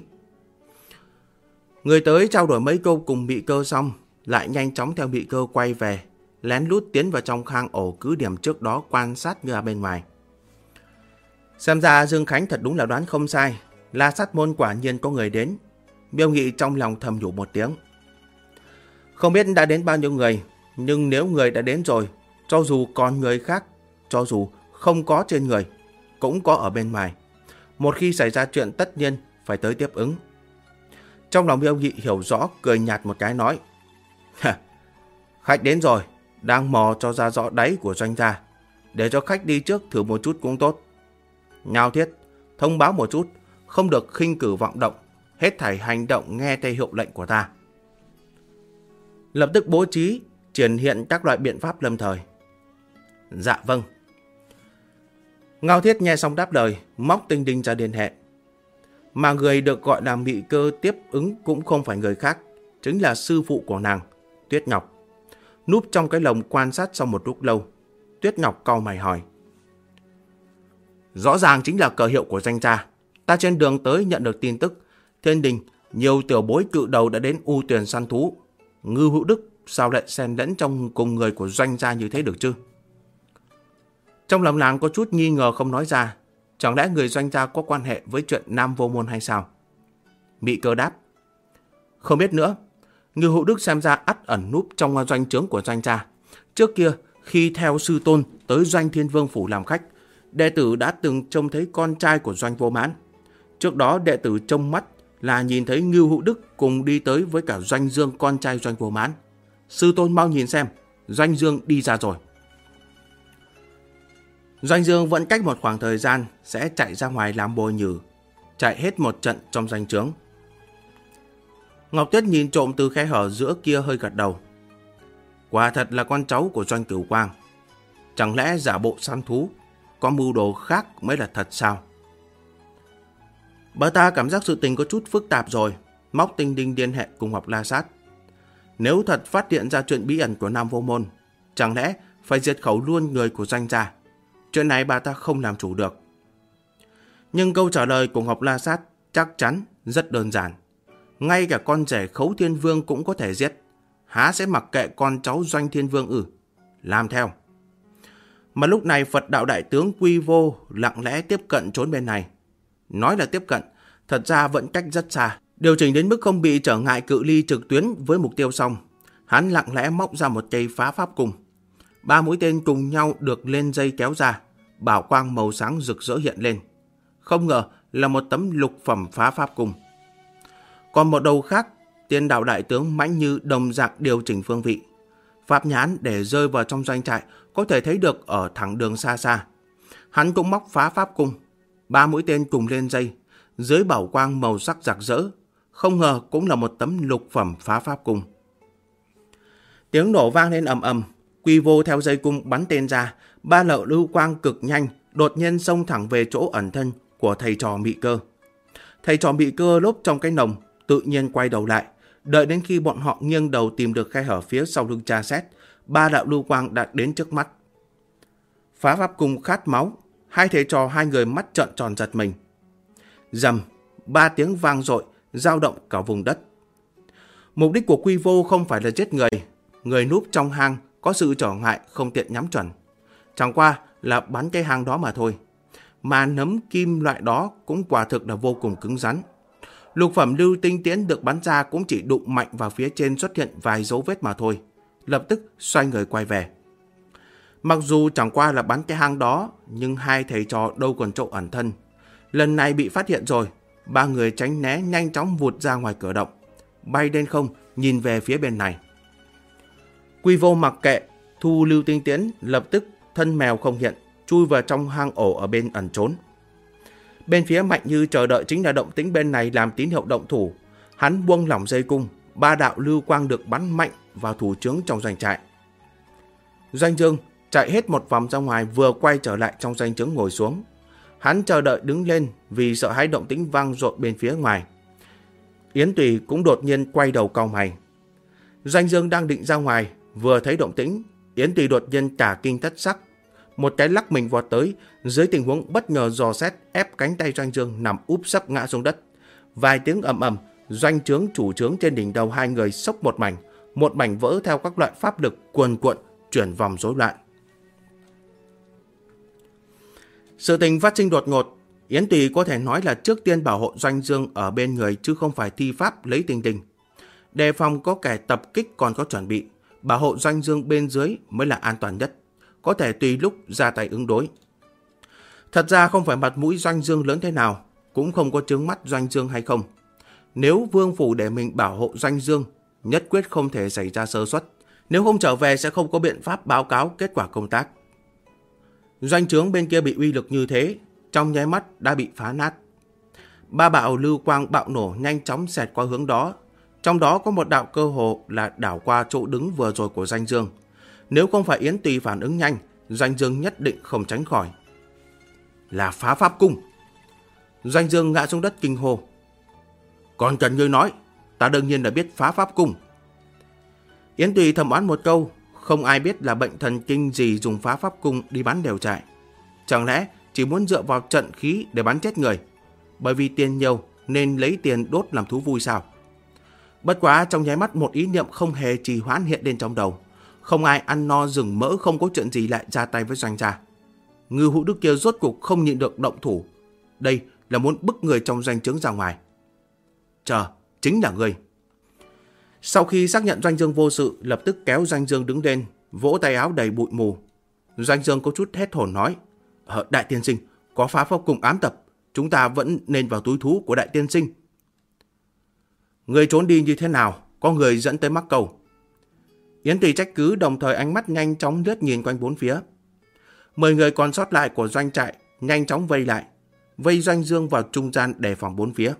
Người tới trao đổi mấy câu cùng Mị Cơ xong, lại nhanh chóng theo Mị Cơ quay về, lén lút tiến vào trong khang ổ cứ điểm trước đó quan sát như ở bên ngoài. Xem ra Dương Khánh thật đúng là đoán không sai, La Sát Môn quả nhiên có người đến. Miêu Nghị trong lòng thầm nhủ một tiếng. Không biết đã đến bao nhiêu người, nhưng nếu người đã đến rồi, cho dù còn người khác, cho dù không có trên người, cũng có ở bên ngoài. Một khi xảy ra chuyện tất nhiên phải tới tiếp ứng. Trong lòng Miêu Nghị hiểu rõ, cười nhạt một cái nói. Khách đến rồi, đang mò cho ra rõ đáy của doanh gia. Để cho khách đi trước thử một chút cũng tốt. Ngao Thiết, thông báo một chút, không được khinh cử vọng động, hết thảy hành động nghe theo hiệu lệnh của ta. Lập tức bố trí, triển hiện các loại biện pháp lâm thời. Dạ vâng. Ngao Thiết nghe xong đáp lời, móc tinh linh ra liên hệ. Mà người được gọi là Mị Cơ tiếp ứng cũng không phải người khác, chính là sư phụ của nàng, Tuyết Ngọc. Núp trong cái lồng quan sát sau một lúc lâu, Tuyết Ngọc cau mày hỏi. Rõ ràng chính là cờ hiệu của danh gia. Ta trên đường tới nhận được tin tức, thiên đình nhiều tiểu bối cự đầu đã đến U Tuyền săn thú. Ngư Hữu Đức sao lại xen lẫn trong cùng người của doanh gia như thế được chứ? Trong lòng nàng có chút nghi ngờ không nói ra. Chẳng lẽ người doanh gia có quan hệ với chuyện Nam Vô Môn hay sao? Mị Cơ đáp. Không biết nữa. Ngư Hữu Đức xem ra ắt ẩn núp trong doanh trướng của doanh gia. Trước kia, khi theo sư tôn tới Doanh Thiên Vương Phủ làm khách, đệ tử đã từng trông thấy con trai của Doanh Vô Mãn. Trước đó đệ tử trông mắt là nhìn thấy Ngưu Hữu Đức cùng đi tới với cả Doanh Dương, con trai Doanh Vô Mãn. Sư tôn mau nhìn xem, Doanh Dương đi ra rồi. Doanh Dương vẫn cách một khoảng thời gian sẽ chạy ra ngoài làm bồi nhử, chạy hết một trận trong doanh trướng. Ngọc Tuyết nhìn trộm từ khe hở giữa kia hơi gật đầu. Quả thật là con cháu của Doanh Cửu Quang. Chẳng lẽ giả bộ săn thú, có mưu đồ khác mới là thật sao? Bà ta cảm giác sự tình có chút phức tạp rồi, móc tinh linh liên hệ cùng Ngọc La Sát. Nếu thật phát hiện ra chuyện bí ẩn của Nam Vô Môn, chẳng lẽ phải diệt khẩu luôn người của Doanh gia? Chuyện này bà ta không làm chủ được. Nhưng câu trả lời của Ngọc La Sát chắc chắn rất đơn giản. Ngay cả con rể Khấu Thiên Vương cũng có thể giết. Há sẽ mặc kệ con cháu Doanh Thiên Vương ư? Làm theo. Mà lúc này Phật đạo đại tướng Quy Vô lặng lẽ tiếp cận trốn bên này. Nói là tiếp cận, thật ra vẫn cách rất xa. Điều chỉnh đến mức không bị trở ngại cự ly trực tuyến với mục tiêu xong. Hắn lặng lẽ móc ra một cây phá pháp cung. 3 mũi tên cùng nhau được lên dây kéo ra. Bảo quang màu sáng rực rỡ hiện lên. Không ngờ là một tấm lục phẩm phá pháp cung. Còn một đầu khác, Tiên đạo đại tướng Mãnh Như đồng dạng điều chỉnh phương vị. Pháp nhãn để rơi vào trong doanh trại có thể thấy được ở thẳng đường xa xa. Hắn cũng móc phá pháp cung. 3 mũi tên cùng lên dây, dưới bảo quang màu sắc rực rỡ. Không ngờ cũng là một tấm lục phẩm phá pháp cung. Tiếng nổ vang lên ầm ầm. Quy Vô theo dây cung bắn tên ra. 3 lậu lưu quang cực nhanh đột nhiên xông thẳng về chỗ ẩn thân của thầy trò Mị Cơ. Thầy trò Mị Cơ lốp trong cái nòng, tự nhiên quay đầu lại. Đợi đến khi bọn họ nghiêng đầu tìm được khe hở phía sau lưng tra xét, 3 đạo lưu quang đã đến trước mắt. Phá pháp cung khát máu, hai thầy trò hai người mắt trợn tròn giật mình. Rầm, 3 tiếng vang dội, dao động cả vùng đất. Mục đích của Quy Vô không phải là giết người. Người núp trong hang có sự trở ngại không tiện nhắm chuẩn. Chẳng qua là bắn cái hang đó mà thôi. Mà nấm kim loại đó cũng quả thực là vô cùng cứng rắn. Lục phẩm lưu tinh tiễn được bắn ra cũng chỉ đụng mạnh vào phía trên, xuất hiện vài dấu vết mà thôi. Lập tức xoay người quay về. Mặc dù chẳng qua là bắn cái hang đó, nhưng hai thầy trò đâu còn chỗ ẩn thân. Lần này bị phát hiện rồi, ba người tránh né nhanh chóng vụt ra ngoài cửa động, bay lên không nhìn về phía bên này. Quy Vô mặc kệ, thu lưu tinh tiễn, lập tức thân mèo không hiện, chui vào trong hang ổ ở bên ẩn trốn. Bên phía Mạnh Như chờ đợi chính là động tĩnh bên này làm tín hiệu động thủ. Hắn buông lỏng dây cung, ba đạo lưu quang được bắn mạnh vào thủ trướng trong doanh trại. Doanh Dương chạy hết một vòng ra ngoài, vừa quay trở lại trong doanh trướng ngồi xuống. Hắn chờ đợi đứng lên vì sợ hãi động tĩnh vang dội bên phía ngoài. Yến Tùy cũng đột nhiên quay đầu cau mày. Doanh Dương đang định ra ngoài, vừa thấy động tĩnh, Yến Tùy đột nhiên cả kinh thất sắc, một cái lắc mình vọt tới, dưới tình huống bất ngờ dò xét ép cánh tay Doanh Dương nằm úp sấp ngã xuống đất. Vài tiếng ầm ầm, doanh trướng chủ trướng trên đỉnh đầu hai người xốc một mảnh vỡ theo các loại pháp lực cuồn cuộn chuyển vòng rối loạn. Sự tình phát sinh đột ngột, Yến Tùy có thể nói là trước tiên bảo hộ Doanh Dương ở bên người chứ không phải thi pháp lấy tình tình. Đề phòng có kẻ tập kích còn có chuẩn bị, bảo hộ Doanh Dương bên dưới mới là an toàn nhất, có thể tùy lúc ra tay ứng đối. Thật ra không phải mặt mũi Doanh Dương lớn thế nào, cũng không có chướng mắt Doanh Dương hay không. Nếu Vương Phủ để mình bảo hộ Doanh Dương, nhất quyết không thể xảy ra sơ suất. Nếu không trở về sẽ không có biện pháp báo cáo kết quả công tác. Doanh trướng bên kia bị uy lực như thế, trong nháy mắt đã bị phá nát. Ba bạo lưu quang bạo nổ nhanh chóng xẹt qua hướng đó. Trong đó có một đạo cơ hồ là đảo qua chỗ đứng vừa rồi của Doanh Dương. Nếu không phải Yến Tùy phản ứng nhanh, Doanh Dương nhất định không tránh khỏi. Là phá pháp cung. Doanh Dương ngã xuống đất kinh hô. Còn cần ngươi nói, ta đương nhiên là biết phá pháp cung. Yến Tùy thầm oán một câu, không ai biết là bệnh thần kinh gì dùng phá pháp cung đi bắn đều trại. Chẳng lẽ chỉ muốn dựa vào trận khí để bắn chết người? Bởi vì tiền nhiều nên lấy tiền đốt làm thú vui sao? Bất quá trong nháy mắt một ý niệm không hề trì hoãn hiện lên trong đầu. Không ai ăn no rừng mỡ không có chuyện gì lại ra tay với Doanh gia. Ngư Hữu Đức kia rốt cuộc không nhịn được động thủ. Đây là muốn bức người trong doanh trướng ra ngoài. Chờ, chính là ngươi. Sau khi xác nhận Doanh Dương vô sự, lập tức kéo Doanh Dương đứng lên, vỗ tay áo đầy bụi mù. Doanh Dương có chút hét hồn nói, Đại tiên sinh, có phá pháp cùng ám tập, chúng ta vẫn nên vào túi thú của đại tiên sinh. Người trốn đi như thế nào, có người dẫn tới mắc câu. Yến Tùy trách cứ, đồng thời ánh mắt nhanh chóng lướt nhìn quanh bốn phía. 10 người còn sót lại của doanh trại nhanh chóng vây lại, vây Doanh Dương vào trung gian đề phòng bốn phía.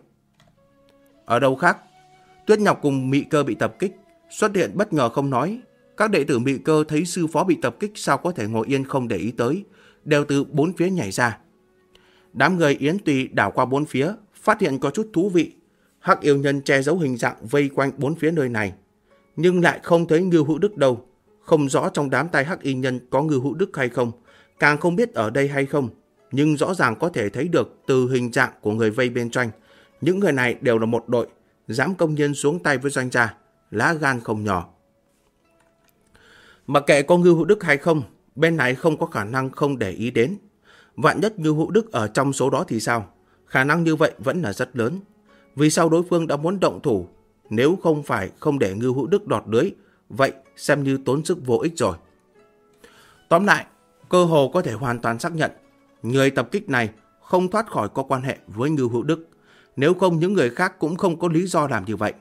Ở đâu khác, Tuyết Ngọc cùng Mị Cơ bị tập kích, xuất hiện bất ngờ không nói. Các đệ tử Mị Cơ thấy sư phó bị tập kích sao có thể ngồi yên không để ý tới, đều từ bốn phía nhảy ra. Đám người Yến Tùy đảo qua bốn phía, phát hiện có chút thú vị. Hắc yêu nhân che giấu hình dạng vây quanh bốn phía nơi này, nhưng lại không thấy Ngưu Hữu Đức đâu. Không rõ trong đám tay Hắc y nhân có Ngưu Hữu Đức hay không, càng không biết ở đây hay không, nhưng rõ ràng có thể thấy được từ hình dạng của người vây bên Doanh. Những người này đều là một đội, dám công nhiên xuống tay với Doanh gia, lá gan không nhỏ. Mặc kệ có Ngưu Hữu Đức hay không, bên này không có khả năng không để ý đến. Vạn nhất Ngưu Hữu Đức ở trong số đó thì sao? Khả năng như vậy vẫn là rất lớn. Vì sao đối phương đã muốn động thủ? Nếu không phải không để Ngưu Hữu Đức đọt lưới, vậy xem như tốn sức vô ích rồi. Tóm lại, cơ hồ có thể hoàn toàn xác nhận, người tập kích này không thoát khỏi có quan hệ với Ngưu Hữu Đức. Nếu không những người khác cũng không có lý do làm như vậy.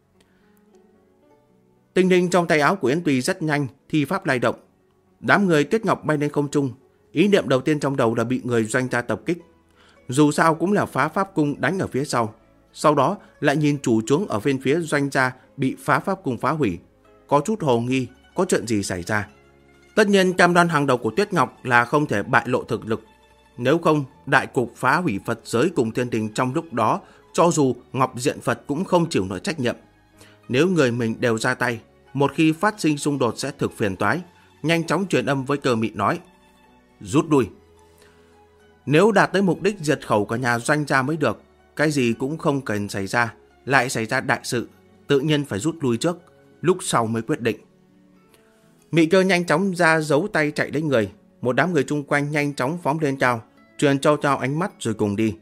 Tinh linh trong tay áo của Yến Tùy rất nhanh, thi pháp lay động. Đám người Tuyết Ngọc bay lên không trung. Ý niệm đầu tiên trong đầu là bị người Doanh gia tập kích. Dù sao cũng là phá pháp cung đánh ở phía sau. Sau đó lại nhìn chủ trướng ở bên phía Doanh gia bị phá pháp cung phá hủy. Có chút hồ nghi, có chuyện gì xảy ra. Tất nhiên cam đoan hàng đầu của Tuyết Ngọc là không thể bại lộ thực lực. Nếu không, đại cục phá hủy Phật giới cùng thiên đình trong lúc đó, cho dù Ngọc Diện Phật cũng không chịu nổi trách nhiệm. Nếu người mình đều ra tay, một khi phát sinh xung đột sẽ thực phiền toái. Nhanh chóng truyền âm với Cơ Mị nói, rút lui. Nếu đạt tới mục đích diệt khẩu cả nhà Doanh gia mới được, cái gì cũng không cần xảy ra, lại xảy ra đại sự, tự nhiên phải rút lui trước, lúc sau mới quyết định. Mị Cơ nhanh chóng ra giấu tay chạy đến người, một đám người chung quanh nhanh chóng phóng lên cao, truyền cho Trao ánh mắt rồi cùng đi.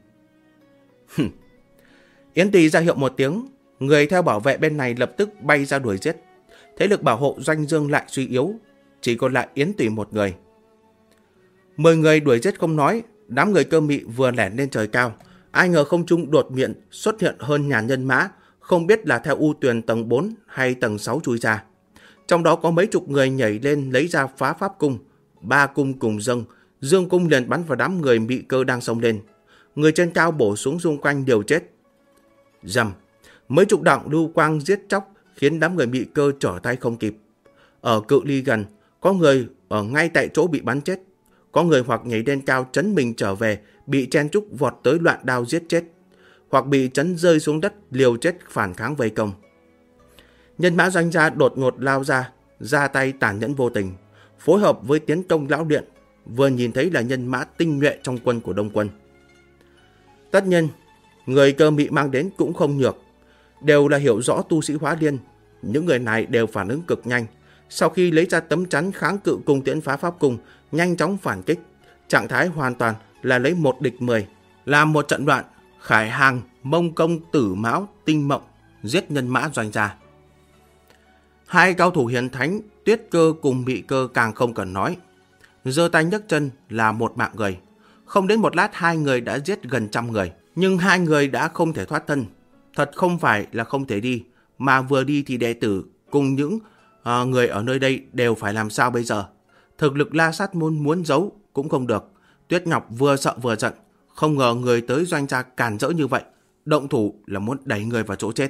Yến Tùy ra hiệu một tiếng, người theo bảo vệ bên này lập tức bay ra đuổi giết. Thế lực bảo hộ Doanh Dương lại suy yếu, chỉ còn lại Yến Tùy một người. 10 người đuổi giết không nói, đám người Cơ Mị vừa lẻn lên trời cao, ai ngờ không trung đột miệng xuất hiện hơn ngàn nhân mã, không biết là theo U Tuyền tầng 4 hay tầng 6 chui ra. Trong đó có mấy chục người nhảy lên lấy ra phá pháp cung, 3 cung cùng dâng, dương cung liền bắn vào đám người Mị Cơ đang xông lên. Người trên cao bổ xuống xung quanh đều chết. Rầm, mấy chục đạo lưu quang giết chóc khiến đám người Mị Cơ trở tay không kịp. Ở cự ly gần, có người ở ngay tại chỗ bị bắn chết, có người hoặc nhảy lên cao chấn mình trở về, bị chen trúc vọt tới loạn đao giết chết, hoặc bị chấn rơi xuống đất liều chết phản kháng vây công. Nhân mã Doanh gia đột ngột lao ra tay tàn nhẫn vô tình, phối hợp với tiến công lão điện, vừa nhìn thấy là nhân mã tinh nhuệ trong quân của Đông quân. Tất nhiên, người Cơ Mị mang đến cũng không nhược, đều là hiểu rõ tu sĩ Hóa Liên. Những người này đều phản ứng cực nhanh, sau khi lấy ra tấm chắn kháng cự cung tiễn phá pháp cung, nhanh chóng phản kích, trạng thái hoàn toàn là lấy 1 địch 10, làm một trận loạn, khải hàng, mông công, tử mão, tinh mộng, giết nhân mã Doanh gia. Hai cao thủ hiền thánh, Tuyết Cơ cùng Mị Cơ càng không cần nói, giơ tay nhấc chân là một mạng người. Không đến một lát hai người đã giết gần 100 người, nhưng hai người đã không thể thoát thân. Thật không phải là không thể đi, mà vừa đi thì đệ tử cùng những người ở nơi đây đều phải làm sao bây giờ. Thực lực La Sát Môn muốn giấu cũng không được. Tuyết Ngọc vừa sợ vừa giận, không ngờ người tới Doanh gia càn rỡ như vậy, động thủ là muốn đẩy người vào chỗ chết.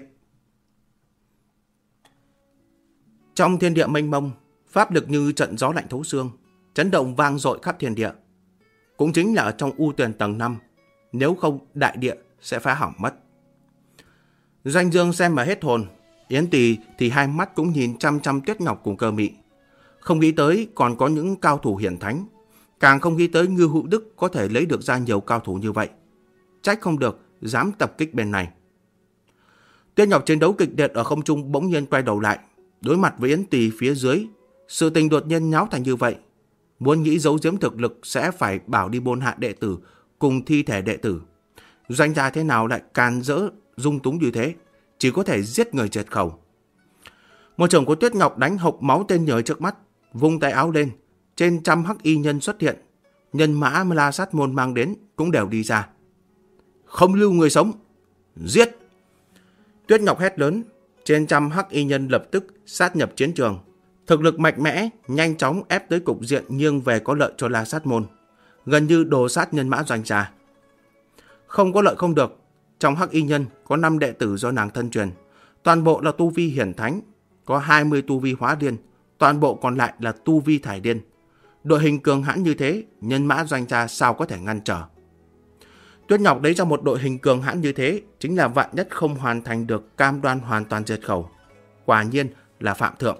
Trong thiên địa mênh mông, pháp lực như trận gió lạnh thấu xương, chấn động vang dội khắp thiên địa. Cũng chính là ở trong U Tuyền tầng 5, nếu không đại địa sẽ phá hỏng mất. Doanh Dương xem mà hết hồn, Yến Tùy thì hai mắt cũng nhìn chăm chăm Tuyết Ngọc cùng Cơ Mị. Không nghĩ tới còn có những cao thủ hiển thánh, càng không nghĩ tới Ngưu Hữu Đức có thể lấy được ra nhiều cao thủ như vậy. Trách không được, dám tập kích bên này. Tuyết Ngọc chiến đấu kịch liệt ở không trung bỗng nhiên quay đầu lại, đối mặt với Yến Tùy phía dưới. Sự tình đột nhiên nháo thành như vậy, muốn nghĩ giấu giếm thực lực sẽ phải bảo đi bôn hạ đệ tử cùng thi thể đệ tử. Doanh gia thế nào lại càn rỡ dung túng như thế, chỉ có thể giết người diệt khẩu. Một trưởng của Tuyết Ngọc đánh hộc máu tên nhời trước mắt, vung tay áo lên, trên 100 hắc y nhân xuất hiện. Nhân mã La Sát Môn mang đến cũng đều đi ra. Không lưu người sống, giết! Tuyết Ngọc hét lớn, trên 100 hắc y nhân lập tức sát nhập chiến trường. Thực lực mạnh mẽ, nhanh chóng ép tới cục diện nghiêng về có lợi cho La Sát Môn, gần như đồ sát nhân mã Doanh gia. Không có lợi không được, trong hắc y nhân có 5 đệ tử do nàng thân truyền, toàn bộ là tu vi hiển thánh, có 20 tu vi Hóa Điên, toàn bộ còn lại là tu vi Thải Điên. Đội hình cường hãn như thế, nhân mã Doanh gia sao có thể ngăn trở. Tuyết Ngọc lấy ra một đội hình cường hãn như thế, chính là vạn nhất không hoàn thành được cam đoan hoàn toàn diệt khẩu. Quả nhiên là phạm thượng.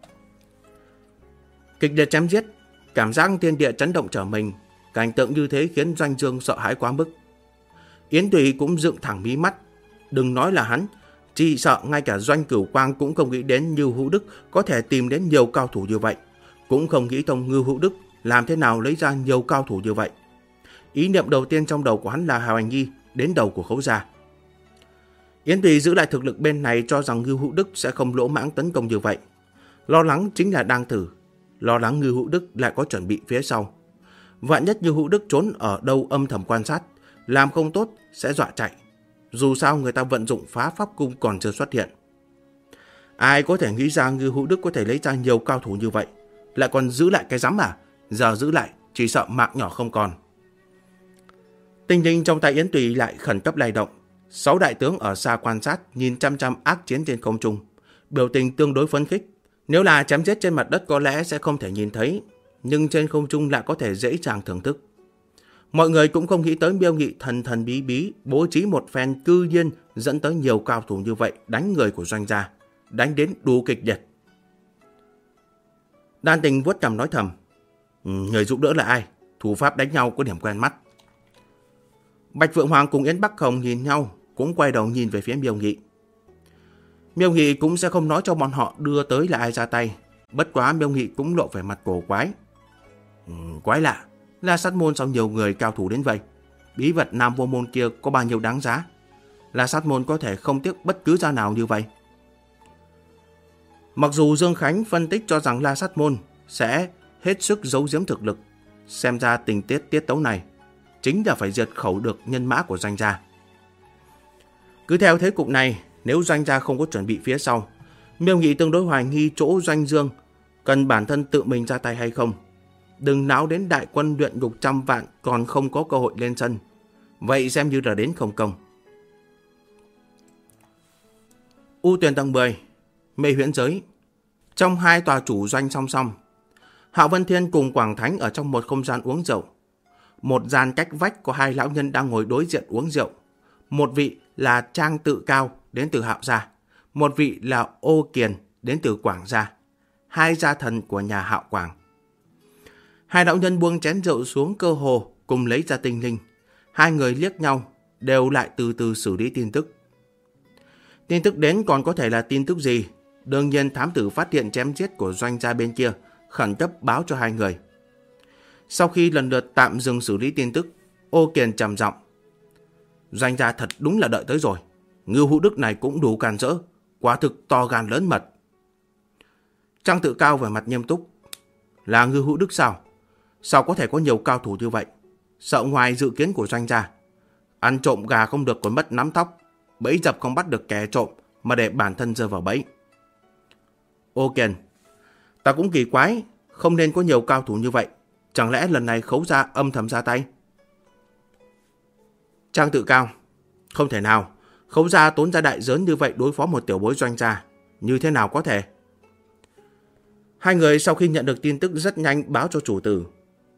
Kịch liệt chém giết, cảm giác thiên địa chấn động trở mình, cảnh tượng như thế khiến Doanh Dương sợ hãi quá mức. Yến Tùy cũng dựng thẳng mí mắt, đừng nói là hắn, chỉ sợ ngay cả Doanh Cửu Quang cũng không nghĩ đến Ngưu Hữu Đức có thể tìm đến nhiều cao thủ như vậy, cũng không nghĩ thông Ngưu Hữu Đức làm thế nào lấy ra nhiều cao thủ như vậy. Ý niệm đầu tiên trong đầu của hắn là Hào Hành Nhi đến đầu của Khấu gia. Yến Tùy giữ lại thực lực bên này, cho rằng Ngưu Hữu Đức sẽ không lỗ mãng tấn công như vậy. Lo lắng chính là đang thử, lo lắng Ngưu Hữu Đức lại có chuẩn bị phía sau. Vạn nhất Ngưu Hữu Đức trốn ở đâu âm thầm quan sát, làm không tốt sẽ dọa chạy. Dù sao người ta vận dụng phá pháp cung còn chưa xuất hiện. Ai có thể nghĩ ra Ngưu Hữu Đức có thể lấy ra nhiều cao thủ như vậy, lại còn giữ lại cái rắm à? Giờ giữ lại chỉ sợ mạng nhỏ không còn. Tinh linh trong tay Yến Tùy lại khẩn cấp lay động. 6 đại tướng ở xa quan sát, nhìn chăm chăm ác chiến trên không trung, biểu tình tương đối phấn khích. Nếu là chém giết trên mặt đất có lẽ sẽ không thể nhìn thấy, nhưng trên không trung lại có thể dễ dàng thưởng thức. Mọi người cũng không nghĩ tới Miêu Nghị thần thần bí bí bố trí một phen cư nhiên dẫn tới nhiều cao thủ như vậy đánh người của Doanh gia, đánh đến đủ kịch liệt. Đan Tình vuốt cằm nói thầm, người giúp đỡ là ai? Thủ pháp đánh nhau có điểm quen mắt. Bạch Phượng Hoàng cùng Yến Bắc Hồng nhìn nhau, cũng quay đầu nhìn về phía Miêu Nghị. Miêu Nghị cũng sẽ không nói cho bọn họ đưa tới là ai ra tay. Bất quá Miêu Nghị cũng lộ vẻ mặt cổ quái. Quái lạ, La Sát Môn sao nhiều người cao thủ đến vậy? Bí vật Nam Vô Môn kia có bao nhiêu đáng giá? La Sát Môn có thể không tiếc bất cứ giá nào như vậy. Mặc dù Dương Khánh phân tích cho rằng La Sát Môn sẽ hết sức giấu giếm thực lực, xem ra tình tiết tấu này chính là phải diệt khẩu được nhân mã của Doanh gia. Cứ theo thế cục này, nếu Doanh gia không có chuẩn bị phía sau, Miêu Nghị tương đối hoài nghi chỗ Doanh Dương cần bản thân tự mình ra tay hay không. Đừng náo đến đại quân luyện ngục 100 vạn còn không có cơ hội lên sân. Vậy xem như là đến không công. U Tuyền tầng 10, Mê Huyễn Giới. Trong hai tòa chủ doanh song song, Hạo Vân Thiên cùng Quảng Thánh ở trong một không gian uống rượu. Một gian cách vách có hai lão nhân đang ngồi đối diện uống rượu. Một vị là Trang Tự Cao đến từ Hạo gia, một vị là Ô Kiền đến từ Quảng gia, hai gia thần của nhà Hạo Quảng. Hai đạo nhân buông chén rượu xuống cơ hồ cùng lấy ra tinh linh. Hai người liếc nhau, đều lại từ từ xử lý tin tức. Tin tức đến còn có thể là tin tức gì? Đương nhiên thám tử phát hiện chém giết của Doanh gia bên kia, khẩn cấp báo cho hai người. Sau khi lần lượt tạm dừng xử lý tin tức, Ô Kiền trầm giọng: Doanh gia thật đúng là đợi tới rồi. Ngưu Hữu Đức này cũng đủ càn rỡ, quả thực to gan lớn mật. Trang Tự Cao vẻ mặt nghiêm túc: Là Ngưu Hữu Đức sao? Sao có thể có nhiều cao thủ như vậy? Sợ ngoài dự kiến của Doanh gia, ăn trộm gà không được còn mất nắm tóc, bẫy dập không bắt được kẻ trộm mà để bản thân rơi vào bẫy. Ô Kiền: Ta cũng kỳ quái, không nên có nhiều cao thủ như vậy. Chẳng lẽ lần này Khấu gia âm thầm ra tay? Trang Tự Cao: Không thể nào. Khấu gia tốn ra đại giới như vậy đối phó một tiểu bối Doanh gia, như thế nào có thể? Hai người sau khi nhận được tin tức rất nhanh báo cho chủ tử.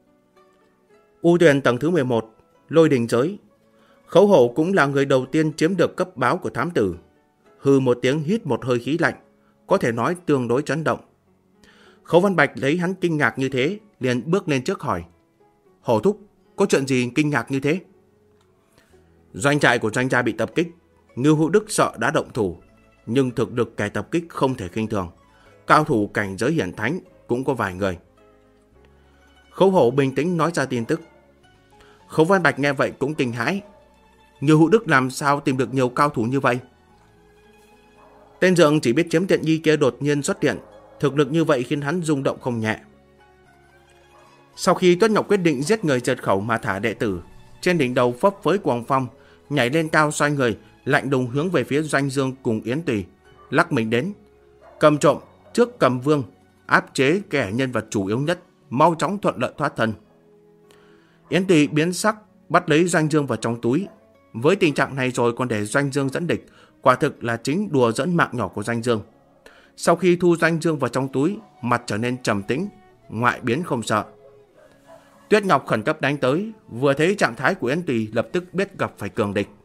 U Tuyền tầng thứ 11, Lôi Đình Giới. Khấu Hổ cũng là người đầu tiên chiếm được cấp báo của thám tử. Hừ một tiếng, hít một hơi khí lạnh, có thể nói tương đối chấn động. Khấu Văn Bạch thấy hắn kinh ngạc như thế, liền bước lên trước hỏi: Hổ thúc, có chuyện gì kinh ngạc như thế? Doanh trại của Doanh gia bị tập kích, Ngưu Hữu Đức sợ đã động thủ, nhưng thực lực kẻ tập kích không thể khinh thường. Cao thủ cảnh giới hiển thánh cũng có vài người. Khấu Hổ bình tĩnh nói ra tin tức. Khấu Văn Bạch nghe vậy cũng kinh hãi. Ngưu Hữu Đức làm sao tìm được nhiều cao thủ như vậy? Tên dượng chỉ biết chiếm tiện nghi kia đột nhiên xuất hiện, thực lực như vậy khiến hắn rung động không nhẹ. Sau khi Tuất Ngọc quyết định giết người diệt khẩu mà thả đệ tử, trên đỉnh đầu phấp phới cuồng phong, nhảy lên cao xoay người, lạnh lùng hướng về phía Doanh Dương cùng Yến Tùy, lắc mình đến, cầm trộm trước cầm vương, áp chế kẻ nhân vật chủ yếu nhất, mau chóng thuận lợi thoát thân. Yến Tùy biến sắc, bắt lấy Doanh Dương vào trong túi. Với tình trạng này rồi còn để Doanh Dương dẫn địch, quả thực là chính đùa dẫn mạng nhỏ của Doanh Dương. Sau khi thu Doanh Dương vào trong túi, mặt trở nên trầm tĩnh, ngoại biến không sợ. Tuyết Ngọc khẩn cấp đánh tới, vừa thấy trạng thái của Yến Tùy lập tức biết gặp phải cường địch.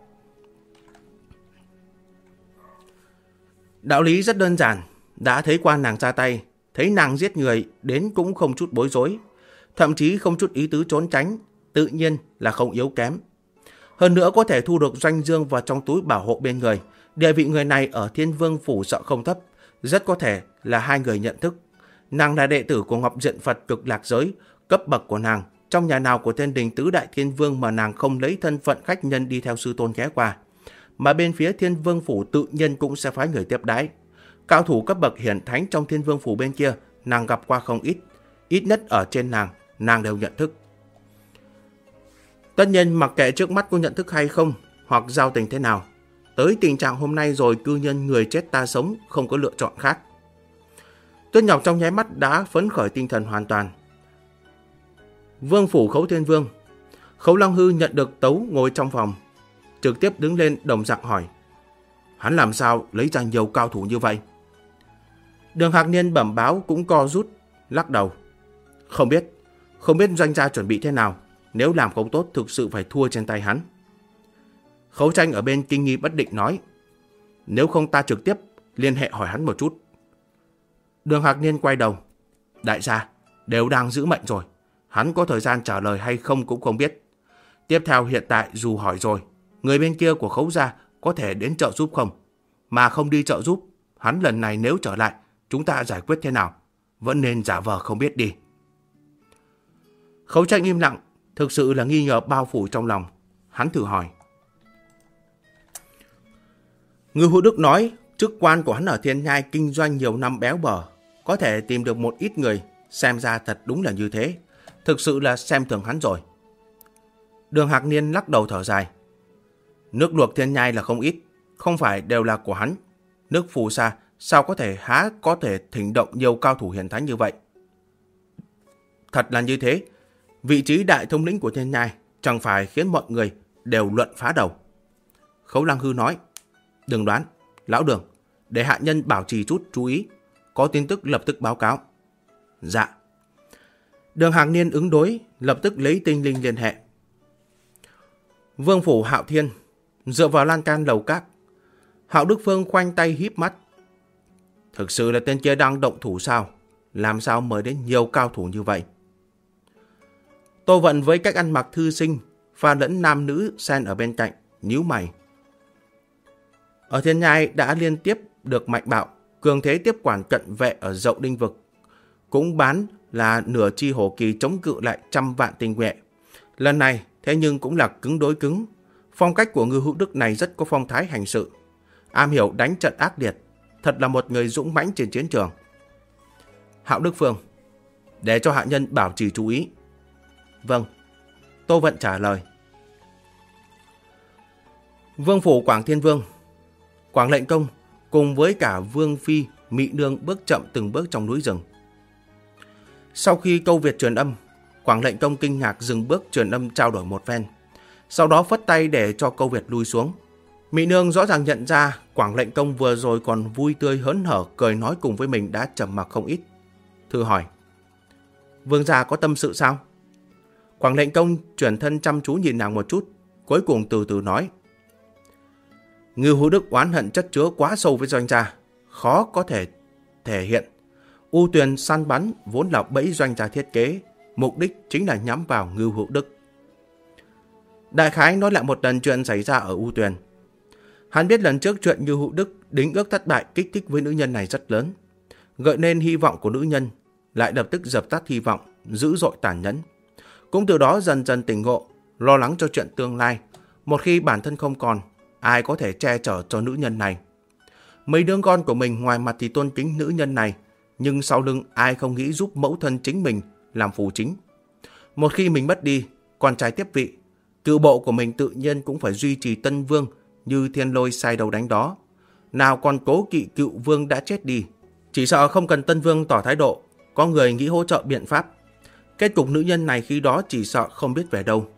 Đạo lý rất đơn giản, đã thấy qua nàng ra tay, thấy nàng giết người đến cũng không chút bối rối, thậm chí không chút ý tứ trốn tránh, tự nhiên là không yếu kém. Hơn nữa có thể thu được Doanh Dương vào trong túi bảo hộ bên người, địa vị người này ở Thiên Vương Phủ sợ không thấp, rất có thể là hai người nhận thức. Nàng là đệ tử của Ngọc Diện Phật Cực Lạc Giới, cấp bậc của nàng, trong nhà nào của Thiên Đình Tứ Đại Thiên Vương mà nàng không lấy thân phận khách nhân đi theo sư tôn ghé qua. Mà bên phía Thiên Vương Phủ tự nhiên cũng sẽ phái người tiếp đãi. Cao thủ cấp bậc hiển thánh trong Thiên Vương Phủ bên kia, nàng gặp qua không ít, ít nhất ở trên nàng đều nhận thức. Tất nhiên mặc kệ trước mắt có nhận thức hay không, hoặc giao tình thế nào, tới tình trạng hôm nay rồi cư nhân người chết ta sống, không có lựa chọn khác. Tuyết Ngọc trong nháy mắt đã phấn khởi tinh thần hoàn toàn. Vương phủ Khấu Thiên Vương. Khấu Long Hư nhận được tấu ngồi trong phòng, trực tiếp đứng lên đồng dạng hỏi: Hắn làm sao lấy ra nhiều cao thủ như vậy? Đường Hạc Niên bẩm báo cũng co rút, lắc đầu: Không biết Doanh gia chuẩn bị thế nào, nếu làm không tốt thực sự phải thua trên tay hắn. Khấu Tranh ở bên kinh nghi bất định nói: Nếu không ta trực tiếp liên hệ hỏi hắn một chút. Đường Hạc Niên quay đầu: Đại gia, đều đang giữ mệnh rồi, hắn có thời gian trả lời hay không cũng không biết. Tiếp theo hiện tại dù hỏi rồi, người bên kia của Khấu gia có thể đến trợ giúp không? mà không đi trợ giúp, hắn lần này nếu trở lại, chúng ta giải quyết thế nào? Vẫn nên giả vờ không biết đi. Khấu Tranh im lặng, thực sự là nghi ngờ bao phủ trong lòng. Hắn thử hỏi. Ngưu Hữu Đức nói chức quan của hắn ở Thiên Nhai kinh doanh nhiều năm béo bở, có thể tìm được một ít người, xem ra thật đúng là như thế. Thực sự là xem thường hắn rồi. Đường Hạc Niên lắc đầu thở dài. Nước luộc Thiên Nhai là không ít, không phải đều là của hắn. Nước Phù Sa sao có thể thỉnh động nhiều cao thủ hiển thánh như vậy? Thật là như thế, vị trí đại thống lĩnh của Thiên Nhai chẳng phải khiến mọi người đều luận phá đầu. Khấu Lăng Hư nói. Đừng đoán, lão Đường, để hạ nhân bảo trì chút chú ý, có tin tức lập tức báo cáo. Dạ. Đường Hạc Niên ứng đối, lập tức lấy tinh linh liên hệ. Vương phủ Hạo Thiên dựa vào lan can lầu các. Hạo Đức Phương khoanh tay híp mắt. Thực sự là tên kia đang động thủ sao? Làm sao mời đến nhiều cao thủ như vậy? Tô Vận với cách ăn mặc thư sinh, pha lẫn nam nữ xen ở bên cạnh, nhíu mày. Ở Thiên Nhai đã liên tiếp được Mạnh Bạo, cường thế tiếp quản cận vệ ở Dậu Đinh Vực, cũng bán là nửa chi hổ kỳ chống cự lại 100 vạn tinh nhuệ. Lần này thế nhưng cũng là cứng đối cứng. Phong cách của Ngưu Hữu Đức này rất có phong thái hành sự, am hiểu đánh trận ác liệt, thật là một người dũng mãnh trên chiến trường. Hạo Đức Phương, để cho hạ nhân bảo trì chú ý. Vâng. Tô Vận trả lời. Vương phủ Quảng Thiên Vương, Quảng Lệnh Công cùng với cả Vương Phi, Mị Nương bước chậm từng bước trong núi rừng. Sau khi câu Việt truyền âm, Quảng Lệnh Công kinh ngạc dừng bước truyền âm trao đổi một phen, sau đó phất tay để cho câu Việt lui xuống. Mị Nương rõ ràng nhận ra Quảng Lệnh Công vừa rồi còn vui tươi hớn hở cười nói cùng với mình đã trầm mặc không ít. Thử hỏi. Vương gia có tâm sự sao? Quảng Lệnh Công chuyển thân chăm chú nhìn nàng một chút, cuối cùng từ từ nói. Ngưu Hữu Đức oán hận chất chứa quá sâu với doanh gia, khó có thể thể hiện. U Tuyền săn bắn vốn là bẫy doanh gia thiết kế, mục đích chính là nhắm vào Ngưu Hữu Đức. Đại khái nói lại một lần chuyện xảy ra ở U Tuyền. Hắn biết lần trước chuyện Ngưu Hữu Đức đính ước thất bại kích thích với nữ nhân này rất lớn, gợi nên hy vọng của nữ nhân, lại lập tức dập tắt hy vọng, dữ dội tàn nhẫn. Cũng từ đó dần dần tỉnh ngộ, lo lắng cho chuyện tương lai. Một khi bản thân không còn, ai có thể che chở cho nữ nhân này? Mấy đứa con của mình ngoài mặt thì tôn kính nữ nhân này, nhưng sau lưng ai không nghĩ giúp mẫu thân chính mình làm phù chính. Một khi mình mất đi, con trai tiếp vị, cựu bộ của mình tự nhiên cũng phải duy trì Tân Vương như thiên lôi sai đầu đánh đó. Nào còn cố kỵ cựu vương đã chết đi. Chỉ sợ không cần Tân Vương tỏ thái độ, có người nghĩ hỗ trợ biện pháp. Kết cục nữ nhân này khi đó chỉ sợ không biết về đâu.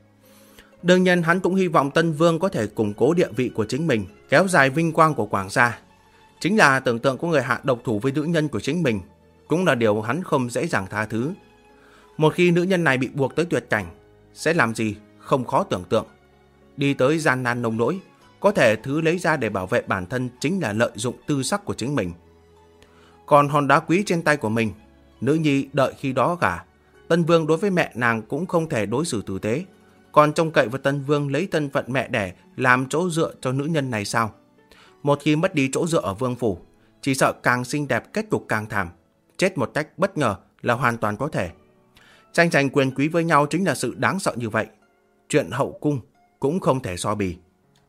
Đương nhiên hắn cũng hy vọng Tân Vương có thể củng cố địa vị của chính mình, kéo dài vinh quang của Quảng gia. Chính là tưởng tượng của người hạ độc thủ với nữ nhân của chính mình, cũng là điều hắn không dễ dàng tha thứ. Một khi nữ nhân này bị buộc tới tuyệt cảnh, sẽ làm gì không khó tưởng tượng. Đi tới gian nan nông nỗi, có thể thứ lấy ra để bảo vệ bản thân chính là lợi dụng tư sắc của chính mình. Còn hòn đá quý trên tay của mình, nữ nhi đợi khi đó gả, Tân Vương đối với mẹ nàng cũng không thể đối xử tử tế. Còn trông cậy vào Tân Vương lấy thân phận mẹ đẻ làm chỗ dựa cho nữ nhân này sao? Một khi mất đi chỗ dựa ở vương phủ, chỉ sợ càng xinh đẹp kết cục càng thảm. Chết một cách bất ngờ là hoàn toàn có thể. Tranh giành quyền quý với nhau chính là sự đáng sợ như vậy. Chuyện hậu cung cũng không thể so bì.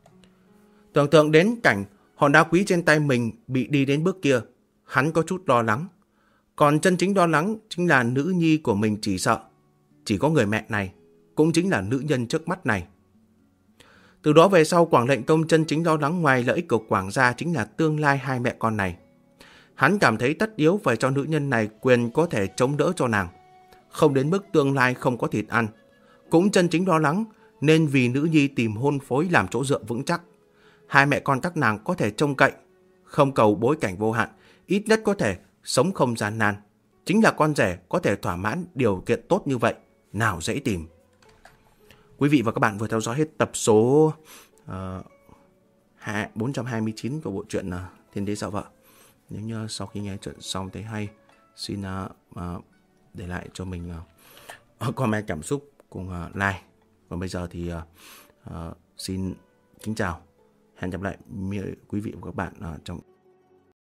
Tưởng tượng đến cảnh hòn đá quý trên tay mình bị đi đến bước kia, hắn có chút lo lắng. Còn chân chính lo lắng chính là nữ nhi của mình chỉ sợ. Chỉ có người mẹ này, cũng chính là nữ nhân trước mắt này. Từ đó về sau, Quảng Lệnh Công chân chính lo lắng ngoài lợi ích của Quảng gia chính là tương lai hai mẹ con này. Hắn cảm thấy tất yếu phải cho nữ nhân này quyền có thể chống đỡ cho nàng, không đến mức tương lai không có thịt ăn. Cũng chân chính lo lắng nên vì nữ nhi tìm hôn phối làm chỗ dựa vững chắc. Hai mẹ con các nàng có thể trông cậy, không cầu bối cảnh vô hạn, ít nhất có thể sống không gian nan. Chính là con rể có thể thỏa mãn điều kiện tốt như vậy, nào dễ tìm. Quý vị và các bạn vừa theo dõi hết tập số 429 của bộ truyện Thiên Đế Sợ Vợ. Nếu như sau khi nghe chuyện xong thấy hay, xin để lại cho mình comment cảm xúc cùng like. Còn bây giờ thì xin kính chào. Hẹn gặp lại quý vị và các bạn trong